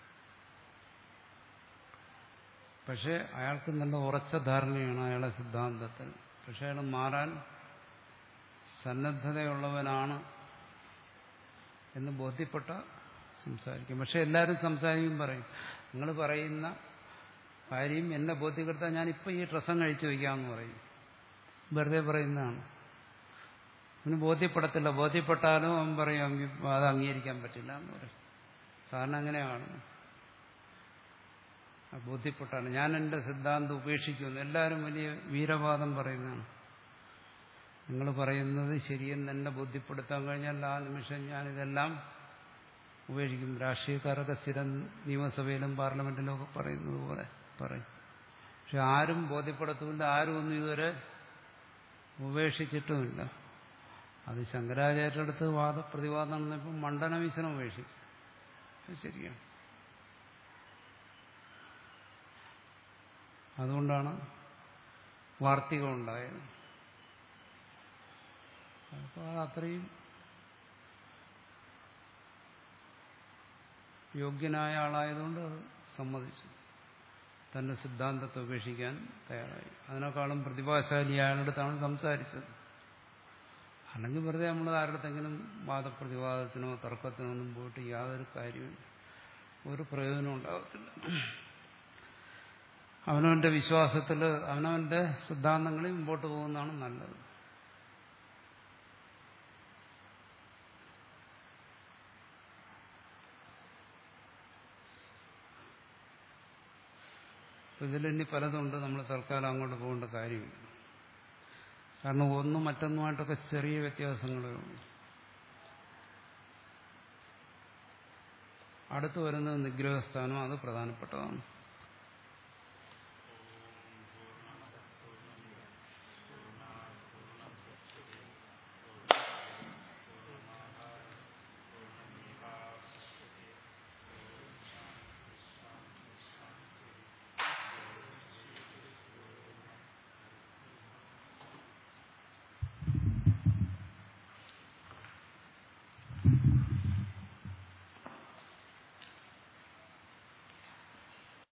S1: പക്ഷെ അയാൾക്ക് നല്ല ഉറച്ച ധാരണയാണ് അയാളുടെ സിദ്ധാന്തത്തിൽ. പക്ഷെ അയാൾ മാറാൻ സന്നദ്ധതയുള്ളവനാണ് എന്ന് ബോധ്യപ്പെട്ട സംസാരിക്കും. പക്ഷെ എല്ലാവരും സംസാരിക്കും, പറയും നിങ്ങൾ പറയുന്ന കാര്യം എന്നെ ബോധ്യപ്പെടുത്താൻ ഞാനിപ്പോൾ ഈ ഡ്രസ്സം കഴിച്ചു വയ്ക്കാമെന്ന് പറയും. വെറുതെ പറയുന്നതാണ്. അവന് ബോധ്യപ്പെടത്തില്ല. ബോധ്യപ്പെട്ടാലും അവൻ പറയും അത് അംഗീകരിക്കാൻ പറ്റില്ല എന്ന് പറയും. സാധാരണ അങ്ങനെയാണ്. ബോധ്യപ്പെട്ടാണ് ഞാൻ എൻ്റെ സിദ്ധാന്തം ഉപേക്ഷിക്കുന്നു. എല്ലാവരും വലിയ വീരവാദം പറയുന്നതാണ്. നിങ്ങൾ പറയുന്നത് ശരിയെന്ന് എന്നെ ബോധ്യപ്പെടുത്താൻ കഴിഞ്ഞാൽ ആ നിമിഷം ഞാനിതെല്ലാം ഉപേക്ഷിക്കും. രാഷ്ട്രീയക്കാരൊക്കെ സ്ഥിരം നിയമസഭയിലും പാർലമെന്റിലും ഒക്കെ പറയുന്നത് പോലെ പറയും. പക്ഷെ ആരും ബോധ്യപ്പെടുത്തുമില്ല, ആരും ഒന്നും ഇതുവരെ ഉപേക്ഷിച്ചിട്ടുമില്ല. അത് ശങ്കരാചാര്യരുടെ അടുത്ത് വാദപ്രതിവാദം നടന്നപ്പോൾ മണ്ഡനവീശനം ഉപേക്ഷിച്ചു. അത് ശരിയാണ്. അതുകൊണ്ടാണ് വാർത്തികം ഉണ്ടായത്. അപ്പോൾ അത് അത്രയും യോഗ്യനായ ആളായതുകൊണ്ട് അത് സമ്മതിച്ചു, തന്റെ സിദ്ധാന്തത്തെ ഉപേക്ഷിക്കാൻ തയ്യാറായി. അതിനേക്കാളും പ്രതിഭാശാലി അയാളുടെടുത്താണ് സംസാരിച്ചത്. അല്ലെങ്കിൽ വെറുതെ നമ്മൾ ആരുടെത്തെങ്കിലും വാദപ്രതിവാദത്തിനോ തർക്കത്തിനോ ഒന്നും പോയിട്ട് യാതൊരു കാര്യമില്ല, ഒരു പ്രയോജനം ഉണ്ടാകത്തില്ല. അവനവന്റെ വിശ്വാസത്തിൽ അവനവന്റെ സിദ്ധാന്തങ്ങളിൽ മുമ്പോട്ട് പോകുന്നതാണ് നല്ലത്. ഇതിലിനി പലതുണ്ട്, നമ്മൾ തൽക്കാലം അങ്ങോട്ട് പോകേണ്ട കാര്യമില്ല. കാരണം ഒന്നും മറ്റൊന്നുമായിട്ടൊക്കെ ചെറിയ വ്യത്യാസങ്ങളേ ഉള്ളൂ. അടുത്ത് വരുന്നത് നിഗ്രഹസ്ഥാനം, അത് പ്രധാനപ്പെട്ടതാണ്.